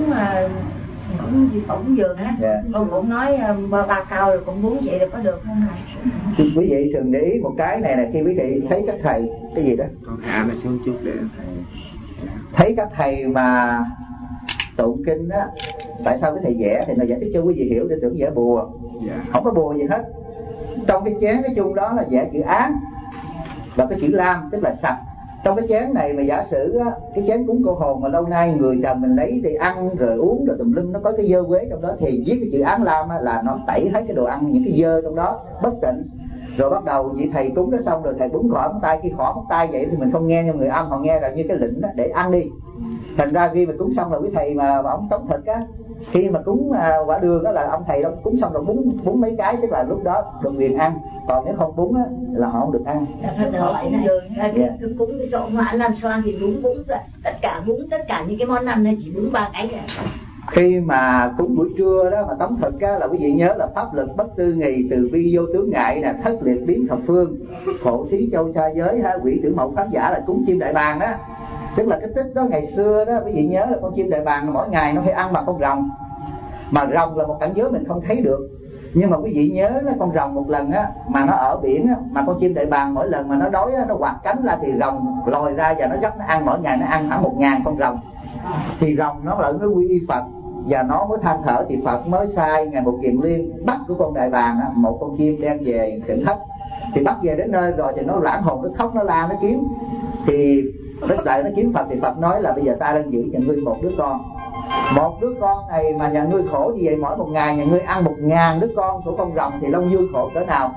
cũng giường á, con cũng nói ba câu rồi con bún vậy là có được không thầy? Quý vị thường để ý một cái này là khi quý vị thấy các thầy cái gì đó, con hạ nó xuống chút để thầy thấy các thầy mà tụng kinh á, tại sao cái thầy vẽ thì nó giải thích cho quý vị hiểu, để tưởng vẽ bùa. Không có bùa gì hết. Trong cái chén cái chung đó là vẽ chữ án và cái chữ lam tức là sạch. Trong cái chén này mà giả sử á, cái chén cúng cô hồn mà lâu nay người trần mình lấy đi ăn rồi uống rồi tùm lum, nó có cái dơ quế trong đó, thì viết cái chữ án lam á, là nó tẩy hết cái đồ ăn, những cái dơ trong đó bất tịnh. Rồi bắt đầu vị thầy cúng đó xong rồi thầy búng khỏi móng tay, khi khỏi móng tay vậy thì mình không nghe, nhưng người âm họ nghe là như cái lệnh đó để ăn đi. Thành ra khi mà cúng xong rồi quý thầy mà ông tống thực á, khi mà cúng quả đường đó là ông thầy đó cúng xong rồi búng mấy cái, tức là lúc đó được quyền ăn. Còn nếu không búng á là họ không được ăn. Cứ cúng cái chỗ mà ăn làm xoan thì bún tất cả những cái món ăn này chỉ bún 3 cái này. Khi mà cúng buổi trưa đó mà tống thực á, là quý vị nhớ là pháp lực bất tư nghì, từ vi vô tướng ngại nè, thất liệt biến thập phương, khổ thí châu xa giới ha, quỷ tử mậu pháp giả là cúng chim đại bàng đó. Tức là cái tích đó ngày xưa đó quý vị nhớ là con chim đại bàng mỗi ngày nó phải ăn bằng con rồng, mà rồng là một cảnh giới mình không thấy được. Nhưng mà quý vị nhớ đó, con rồng một lần á mà nó ở biển á, mà con chim đại bàng mỗi lần mà nó đói á, nó quạt cánh ra thì rồng lòi ra và nó dắt nó ăn, mỗi ngày nó ăn khoảng 1000 con rồng. Thì rồng nó là nó quy y Phật, và nó mới than thở thì Phật mới sai Ngài Một Kiền Liên bắt của con đại bàng á, một con chim đem về Tỉnh Thất. Thì bắt về đến nơi rồi thì nó lãng hồn, nó khóc, nó la, nó kiếm. Thì rất lại nó kiếm Phật, thì Phật nói là bây giờ ta đang giữ cho ngươi một đứa con. Một đứa con này mà nhà ngươi khổ như vậy, mỗi một ngày nhà ngươi ăn 1000 đứa con của con rồng thì Long Dương khổ cỡ nào.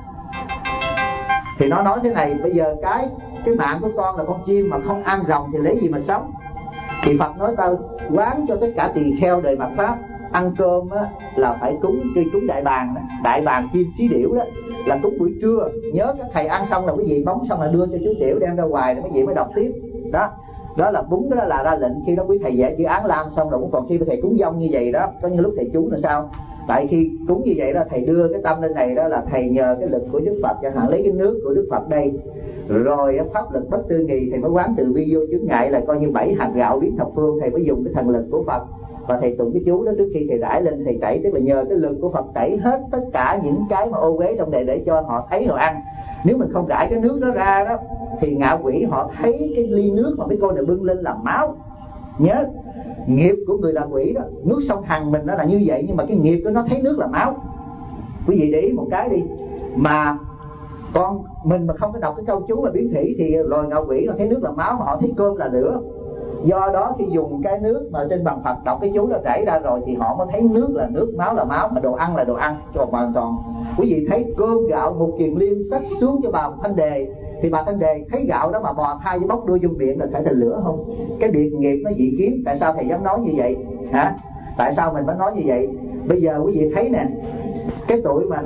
Thì nó nói thế này, bây giờ cái mạng của con là con chim mà không ăn rồng thì lấy gì mà sống. Thì Phật nói tao quán cho tất cả tỳ kheo đời mạt Pháp ăn cơm á, là phải cúng đại bàng đó, đại bàng chim xí điểu đó, là cúng buổi trưa. Nhớ các thầy ăn xong là quý vị bóng xong là đưa cho chú tiểu đem ra ngoài rồi quý vị mới đọc tiếp đó. Đó là búng, đó là ra lệnh. Khi đó quý thầy vẽ chữ án lam xong rồi, cũng còn khi thầy cúng dông như vậy đó, có những lúc thầy chú là sao, tại khi cúng như vậy đó thầy đưa cái tâm lên này đó là thầy nhờ cái lực của Đức Phật, chẳng hạn lấy cái nước của Đức Phật đây, rồi pháp lực bất tư nghì thầy mới quán từ vi vô chướng ngại, là coi như 7 hạt gạo biến thập phương. Thầy mới dùng cái thần lực của Phật và thầy tụng cái chú đó trước khi thầy rải lên thầy tẩy, tức là nhờ cái lực của Phật tẩy hết tất cả những cái mà ô uế trong này để cho họ thấy họ ăn. Nếu mình không rải cái nước đó ra đó thì ngạ quỷ họ thấy cái ly nước mà mấy cô này bưng lên làm máu. Nhớ nghiệp của người là quỷ đó, nước sông Hằng mình nó là như vậy, nhưng mà cái nghiệp của nó thấy nước là máu. Quý vị để ý một cái đi, mà con mình mà không có đọc cái câu chú mà biến thủy thì loài ngạ quỷ nó thấy nước là máu, mà họ thấy cơm là lửa. Do đó khi dùng cái nước mà trên bàn Phật đọc cái chú đó chảy ra rồi thì họ mới thấy nước là nước, máu là máu, mà đồ ăn là đồ ăn cho hoàn toàn. Quý vị thấy cơm gạo Một Kiền Liên xách xuống cho bà Thanh Đề, thì bà Thanh Đề thấy gạo đó mà bò thai với bóc đưa vô miệng là thể thành lửa không? Cái biệt nghiệp nó dị kiến. Tại sao thầy dám nói như vậy hả? Tại sao mình mới nói như vậy? Bây giờ quý vị thấy nè, cái tuổi mà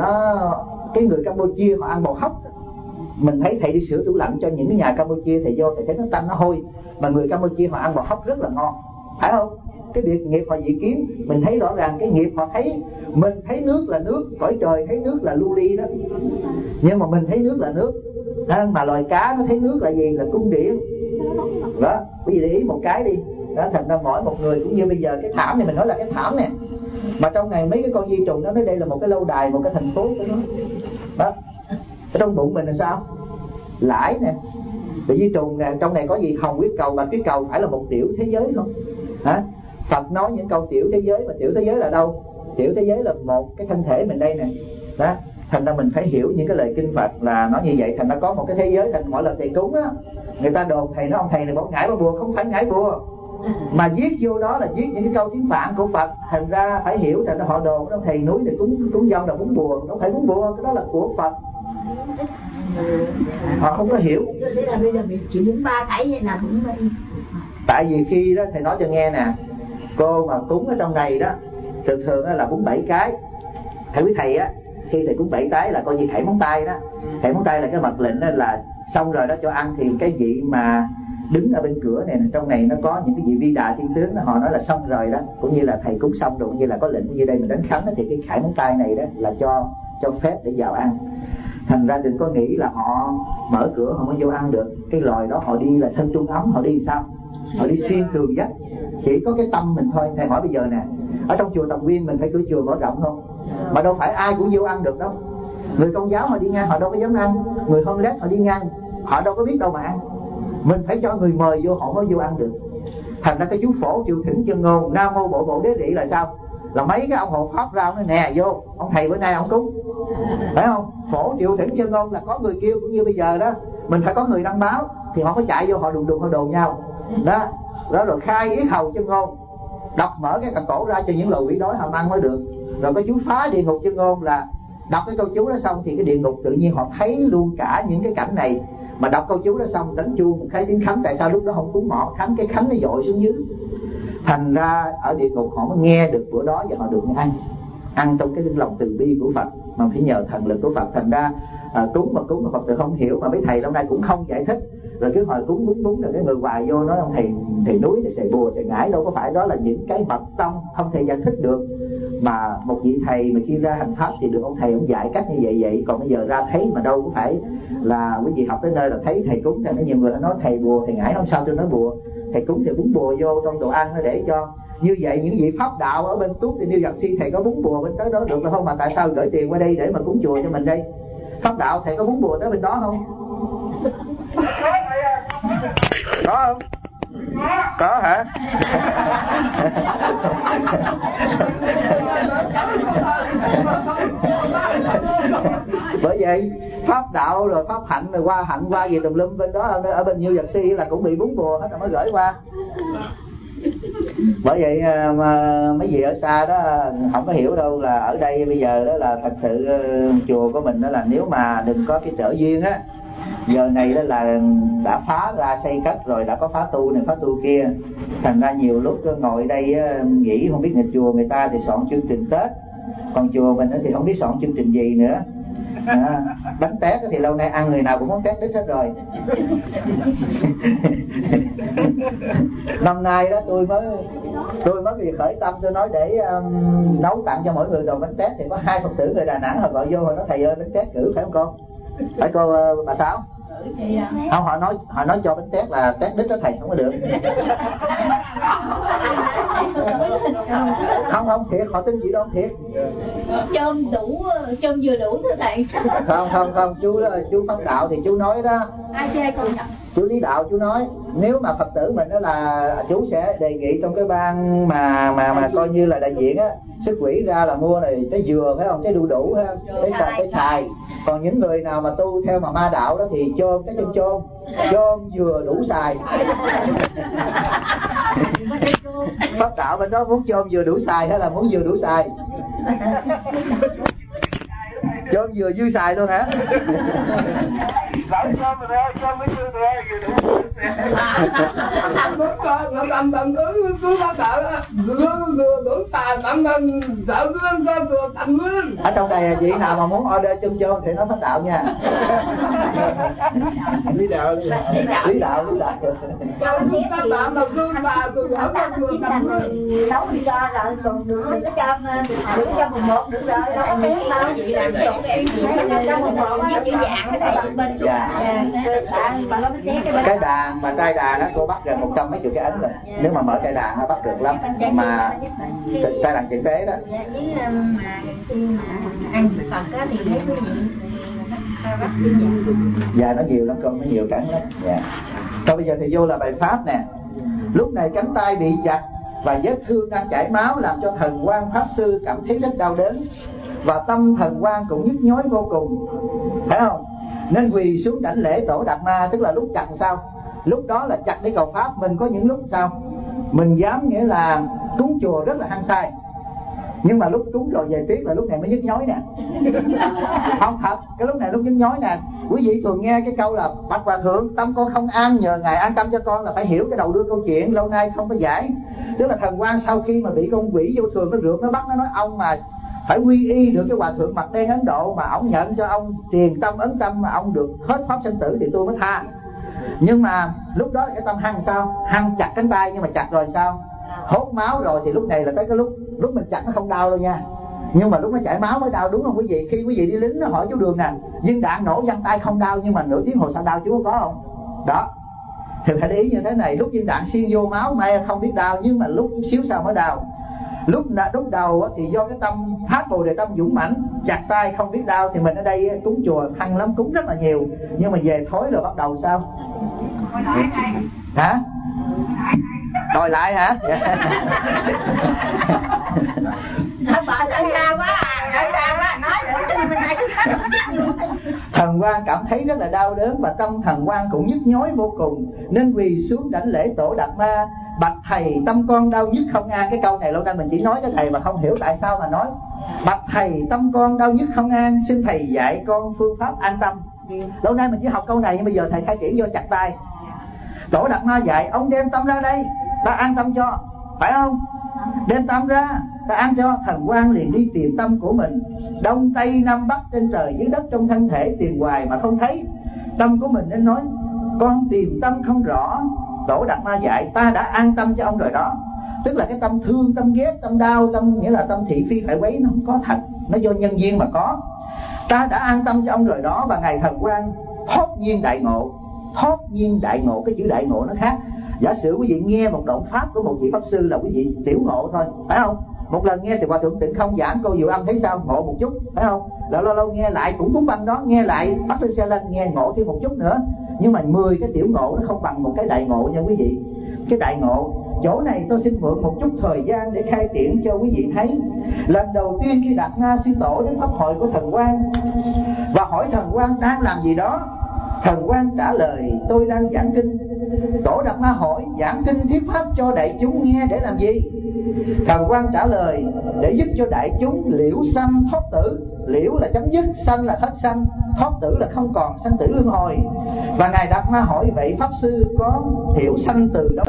cái người Campuchia họ ăn bò hóc, mình thấy thầy đi sửa tủ lạnh cho những cái nhà Campuchia, thầy vô thầy thấy nó tanh nó hôi, mà người Campuchia họ ăn bò hóc rất là ngon, phải không? Cái biệt nghiệp họ dị kiến. Mình thấy rõ ràng cái nghiệp họ thấy, mình thấy nước là nước, cõi trời thấy nước là lưu ly đó, nhưng mà mình thấy nước là nước, mà loài cá nó thấy nước là gì? Là cung điện đó. Quý vị để ý một cái đi đó. Thành ra mỗi một người cũng như bây giờ cái thảm này, mình nói là cái thảm nè, mà trong này mấy cái con vi trùng nó nói đây là một cái lâu đài, một cái thành phố của nó đó. Ở trong bụng mình là sao? Lãi nè. Vì vi trùng nè, trong này có gì? Hồng huyết cầu, bạch huyết cầu, phải là một tiểu thế giới không hả? Phật nói những câu tiểu thế giới, mà tiểu thế giới là đâu? Tiểu thế giới là một cái thân thể mình đây nè đó. Thành ra mình phải hiểu những cái lời kinh Phật là nói như vậy. Thành ra có một cái thế giới, thành mỗi lần thầy cúng á, người ta đồn thầy nói ông thầy này bỏ ngải vào bùa. Không phải ngải bùa, mà viết vô đó là viết những cái câu tiếng Phạn của Phật, thành ra phải hiểu. Thành ra họ đồ trong thầy núi thì cúng dông là cúng bùa, không phải cúng bùa, cái đó là của Phật. Họ không có hiểu. Thế là bây giờ mình chỉ muốn 3 thảy hay là cũng vậy? Tại vì khi đó thầy nói cho nghe nè, cô mà cúng ở trong này đó thường thường là cúng 7 cái. Thầy quý thầy á, khi thầy cúng 7 cái là coi như khảy móng tay đó. Khảy móng tay là cái mật lệnh đó, là xong rồi đó cho ăn. Thì cái vị mà đứng ở bên cửa này, trong này nó có những cái vị vi đà thiên tướng đó, họ nói là xong rồi đó, cũng như là thầy cúng xong rồi, cũng như là có lệnh như đây mình đánh khánh đó, thì cái khải móng tay này đó là cho phép để vào ăn. Thành ra đừng có nghĩ là họ mở cửa họ mới vô ăn được. Cái loài đó họ đi là thân trung ấm, họ đi sao? Họ đi xuyên tường vách, chỉ có cái tâm mình thôi. Thầy hỏi bây giờ nè, ở trong chùa Tầm Nguyên mình phải cửa chùa mở rộng không? Mà đâu phải ai cũng vô ăn được đâu. Người Công giáo họ đi ngang họ đâu có dám ăn, người homeless họ đi ngang họ đâu có biết đâu mà ăn. Mình phải cho người mời vô họ mới vô ăn được. Thành ra cái chú Phổ Triệu Thỉnh Chân Ngôn Nam Mô Bộ Bộ Đế Rị là sao? Là mấy cái ông hộ pháp ra nói nè vô, ông thầy bữa nay ông cúng, phải không? Phổ Triệu Thỉnh Chân Ngôn là có người kêu, cũng như bây giờ đó mình phải có người đăng báo thì họ có chạy vô, họ đùng họ đồn nhau đó. Đó rồi khai yết hầu chân ngôn, đọc mở cái cặp cổ ra cho những loài quỷ đói họ ăn mới được. Rồi cái chú phá địa ngục chân ngôn là đọc cái câu chú đó xong thì cái địa ngục tự nhiên họ thấy luôn cả những cái cảnh này. Mà đọc câu chú đó xong đánh chuông một cái tiếng khánh, tại sao lúc đó không cúng mỏ khánh, cái khánh nó dội xuống dưới. Thành ra ở địa ngục họ mới nghe được bữa đó và họ được ăn trong cái lòng từ bi của Phật, mà phải nhờ thần lực của Phật. Thành ra cúng mà Phật tử không hiểu, mà mấy thầy lâu nay cũng không giải thích, rồi cứ hỏi cúng rồi cái người hoài vô nói ông thầy núi thì xài bùa xài ngải, đâu có phải. Đó là những cái mật tông không thể giải thích được. Mà một vị thầy mà khi ra hành pháp thì được ông thầy ông dạy cách như vậy. Còn bây giờ ra thấy mà đâu có phải là quý vị học tới nơi là thấy thầy cúng. Thành ra nhiều người nói thầy bùa thầy ngải, không sao tôi nói bùa. Thầy cúng thì búng bùa vô trong đồ ăn nó để cho như vậy. Những vị pháp đạo ở bên Tút thì New Jersey thầy có búng bùa bên tới đó được là không, mà tại sao gửi tiền qua đây để mà cúng chùa cho mình đây? Pháp đạo thầy có búng bùa tới bên đó không? Có không? Có hả? Bởi vậy pháp đạo rồi pháp hạnh rồi qua hạnh qua gì tùm lum bên đó, ở bên New Jersey là cũng bị búng bùa hết rồi mới gửi qua. Bởi vậy mà mấy vị ở xa đó không có hiểu đâu, là ở đây bây giờ đó là thật sự chùa của mình đó là nếu mà đừng có cái trở duyên á, giờ này đó là đã phá ra xây cất rồi, đã có phá tu này phá tu kia. Thành ra nhiều lúc ngồi đây nghĩ không biết, người chùa người ta thì soạn chương trình Tết, còn chùa mình thì không biết soạn chương trình gì nữa. Bánh tét thì lâu nay ăn người nào cũng muốn tét đít hết rồi. Năm nay đó tôi mới khởi tâm, tôi nói để nấu tặng cho mỗi người đồ bánh tét. Thì có 2 Phật tử người Đà Nẵng họ gọi vô, họ nói thầy ơi bánh tét cử phải không con? Phải cô bà Sáu? Không, họ nói cho bánh tét là tét đít đó thầy, không có được. Không thiệt, họ tin gì đâu thiệt. Chôm vừa đủ thưa thầy. Không, chú Pháp Đạo thì chú nói đó. Chú Lý Đạo chú nói nếu mà Phật tử mình đó là chú sẽ đề nghị trong cái ban mà coi như là đại diện á, sức quỹ ra là mua này trái dừa phải không, trái đu đủ phải không, trái xài. Còn những người nào mà tu theo mà ma đạo đó thì chôm cái chôm dừa đủ xài. Pháp Đạo bên đó muốn chôm dừa đủ xài hay là muốn dừa đủ xài? Chôm vừa dư xài luôn hả? Ở trong này chị nào mà muốn order chôm thì nói Pháp Đạo nha. Lý đạo. Nấu đi cho rồi còn đừng có cho mùng 1 được rồi. Cái đàn mà trai đàn á cô bắt gần 100 mấy chục cái ấn rồi. Nếu mà mở trai đàn nó bắt được lắm. Mà trai đàn chữ tế đó. Với mà khi mà ăn Phật á thì thấy cái gì dạ nó nhiều lắm con, nó nhiều cắn lắm. Dạ. Thôi bây giờ thì vô là bài pháp nè. Lúc này cánh tay bị chặt và vết thương đang chảy máu làm cho thần quan pháp sư cảm thấy rất đau đớn, và tâm thần quan cũng nhức nhối vô cùng, phải không? Nên quỳ xuống đảnh lễ Tổ Đạt Ma. Tức là lúc chặt sao? Lúc đó là chặt để cầu pháp. Mình có những lúc sao? Mình dám nghĩa là cúng chùa rất là hăng say, nhưng mà lúc cúng rồi về tiếc là lúc này mới nhức nhối nè. Không thật, cái lúc này lúc nhức nhối nè. Quý vị thường nghe cái câu là bạch hòa thượng tâm con không an, nhờ ngài an tâm cho con, là phải hiểu cái đầu đuôi câu chuyện lâu nay không có giải. Tức là thần quan sau khi mà bị con quỷ vô thường nó rượt nó bắt, nó nói ông mà phải quy y được cái hòa thượng mặt đen Ấn Độ mà ông nhận cho ông tiền tâm ấn tâm mà ông được hết pháp sinh tử thì tôi mới tha. Nhưng mà lúc đó cái tâm hăng sao? Hăng chặt cánh tay, nhưng mà chặt rồi sao? Hốt máu rồi thì lúc này là tới cái lúc mình chặt nó không đau đâu nha, nhưng mà lúc nó chảy máu mới đau, đúng không quý vị? Khi quý vị đi lính nó hỏi chú Đường nè, viên đạn nổ văng tay không đau, nhưng mà nửa tiếng hồi sau đau chú có không? Đó, thì phải để ý như thế này, lúc viên đạn xuyên vô máu may không biết đau, nhưng mà lúc chút xíu sau mới đau. Lúc đầu thì do cái tâm thác bồ đề tâm dũng mãnh, chặt tay không biết đau, thì mình ở đây cúng chùa hăng lắm, cúng rất là nhiều, nhưng mà về thối rồi bắt đầu sao? Hả? Đòi lại hả? Thần quan cảm thấy rất là đau đớn và tâm thần quan cũng nhức nhối vô cùng, nên quỳ xuống đảnh lễ Tổ Đạt Ma: bạch thầy tâm con đau nhức không an. Cái câu này lâu nay mình chỉ nói cái thầy mà không hiểu tại sao mà nói. Bạch thầy tâm con đau nhức không an, xin thầy dạy con phương pháp an tâm. Lâu nay mình chỉ học câu này, nhưng bây giờ thầy khai chỉ vô chặt tay. Tổ Đạt Ma dạy ông đem tâm ra đây, ta an tâm cho, phải không? Đem tâm ra, ta an cho. Thần quan liền đi tìm tâm của mình, đông tây nam bắc trên trời dưới đất trong thân thể tìm hoài mà không thấy. Tâm của mình nên nói con tìm tâm không rõ. Tổ Đạt Ma dạy ta đã an tâm cho ông rồi đó. Tức là cái tâm thương, tâm ghét, tâm đau, tâm nghĩa là tâm thị phi phải quấy, nó không có thật, nó do nhân duyên mà có. Ta đã an tâm cho ông rồi đó. Và ngài thần quan thốt nhiên đại ngộ. Thốt nhiên đại ngộ, cái chữ đại ngộ nó khác. Giả sử quý vị nghe một đoạn pháp của một vị pháp sư là quý vị tiểu ngộ thôi, phải không? Một lần nghe thì hòa thượng Tịnh Không giảng câu Diệu Âm thấy sao, ngộ một chút, phải không? Lâu lâu nghe lại cũng cúng băng đó, nghe lại bắt lên xe lên nghe ngộ thêm một chút nữa. Nhưng mà 10 cái tiểu ngộ nó không bằng một cái đại ngộ nha quý vị. Cái đại ngộ chỗ này tôi xin mượn một chút thời gian để khai triển cho quý vị thấy. Lần đầu tiên khi Đạt Ma Sư Tổ đến pháp hội của thần quan và hỏi thần quan đang làm gì đó, thần quan trả lời tôi đang giảng kinh. Tổ Đạt Ma hỏi giảng kinh thuyết pháp cho đại chúng nghe để làm gì? Thần quan trả lời để giúp cho đại chúng liễu sanh thoát tử. Liễu là chấm dứt, sanh là hết sanh, thoát tử là không còn sanh tử luân hồi. Và ngài Đạt Ma hỏi vậy pháp sư có hiểu sanh từ đâu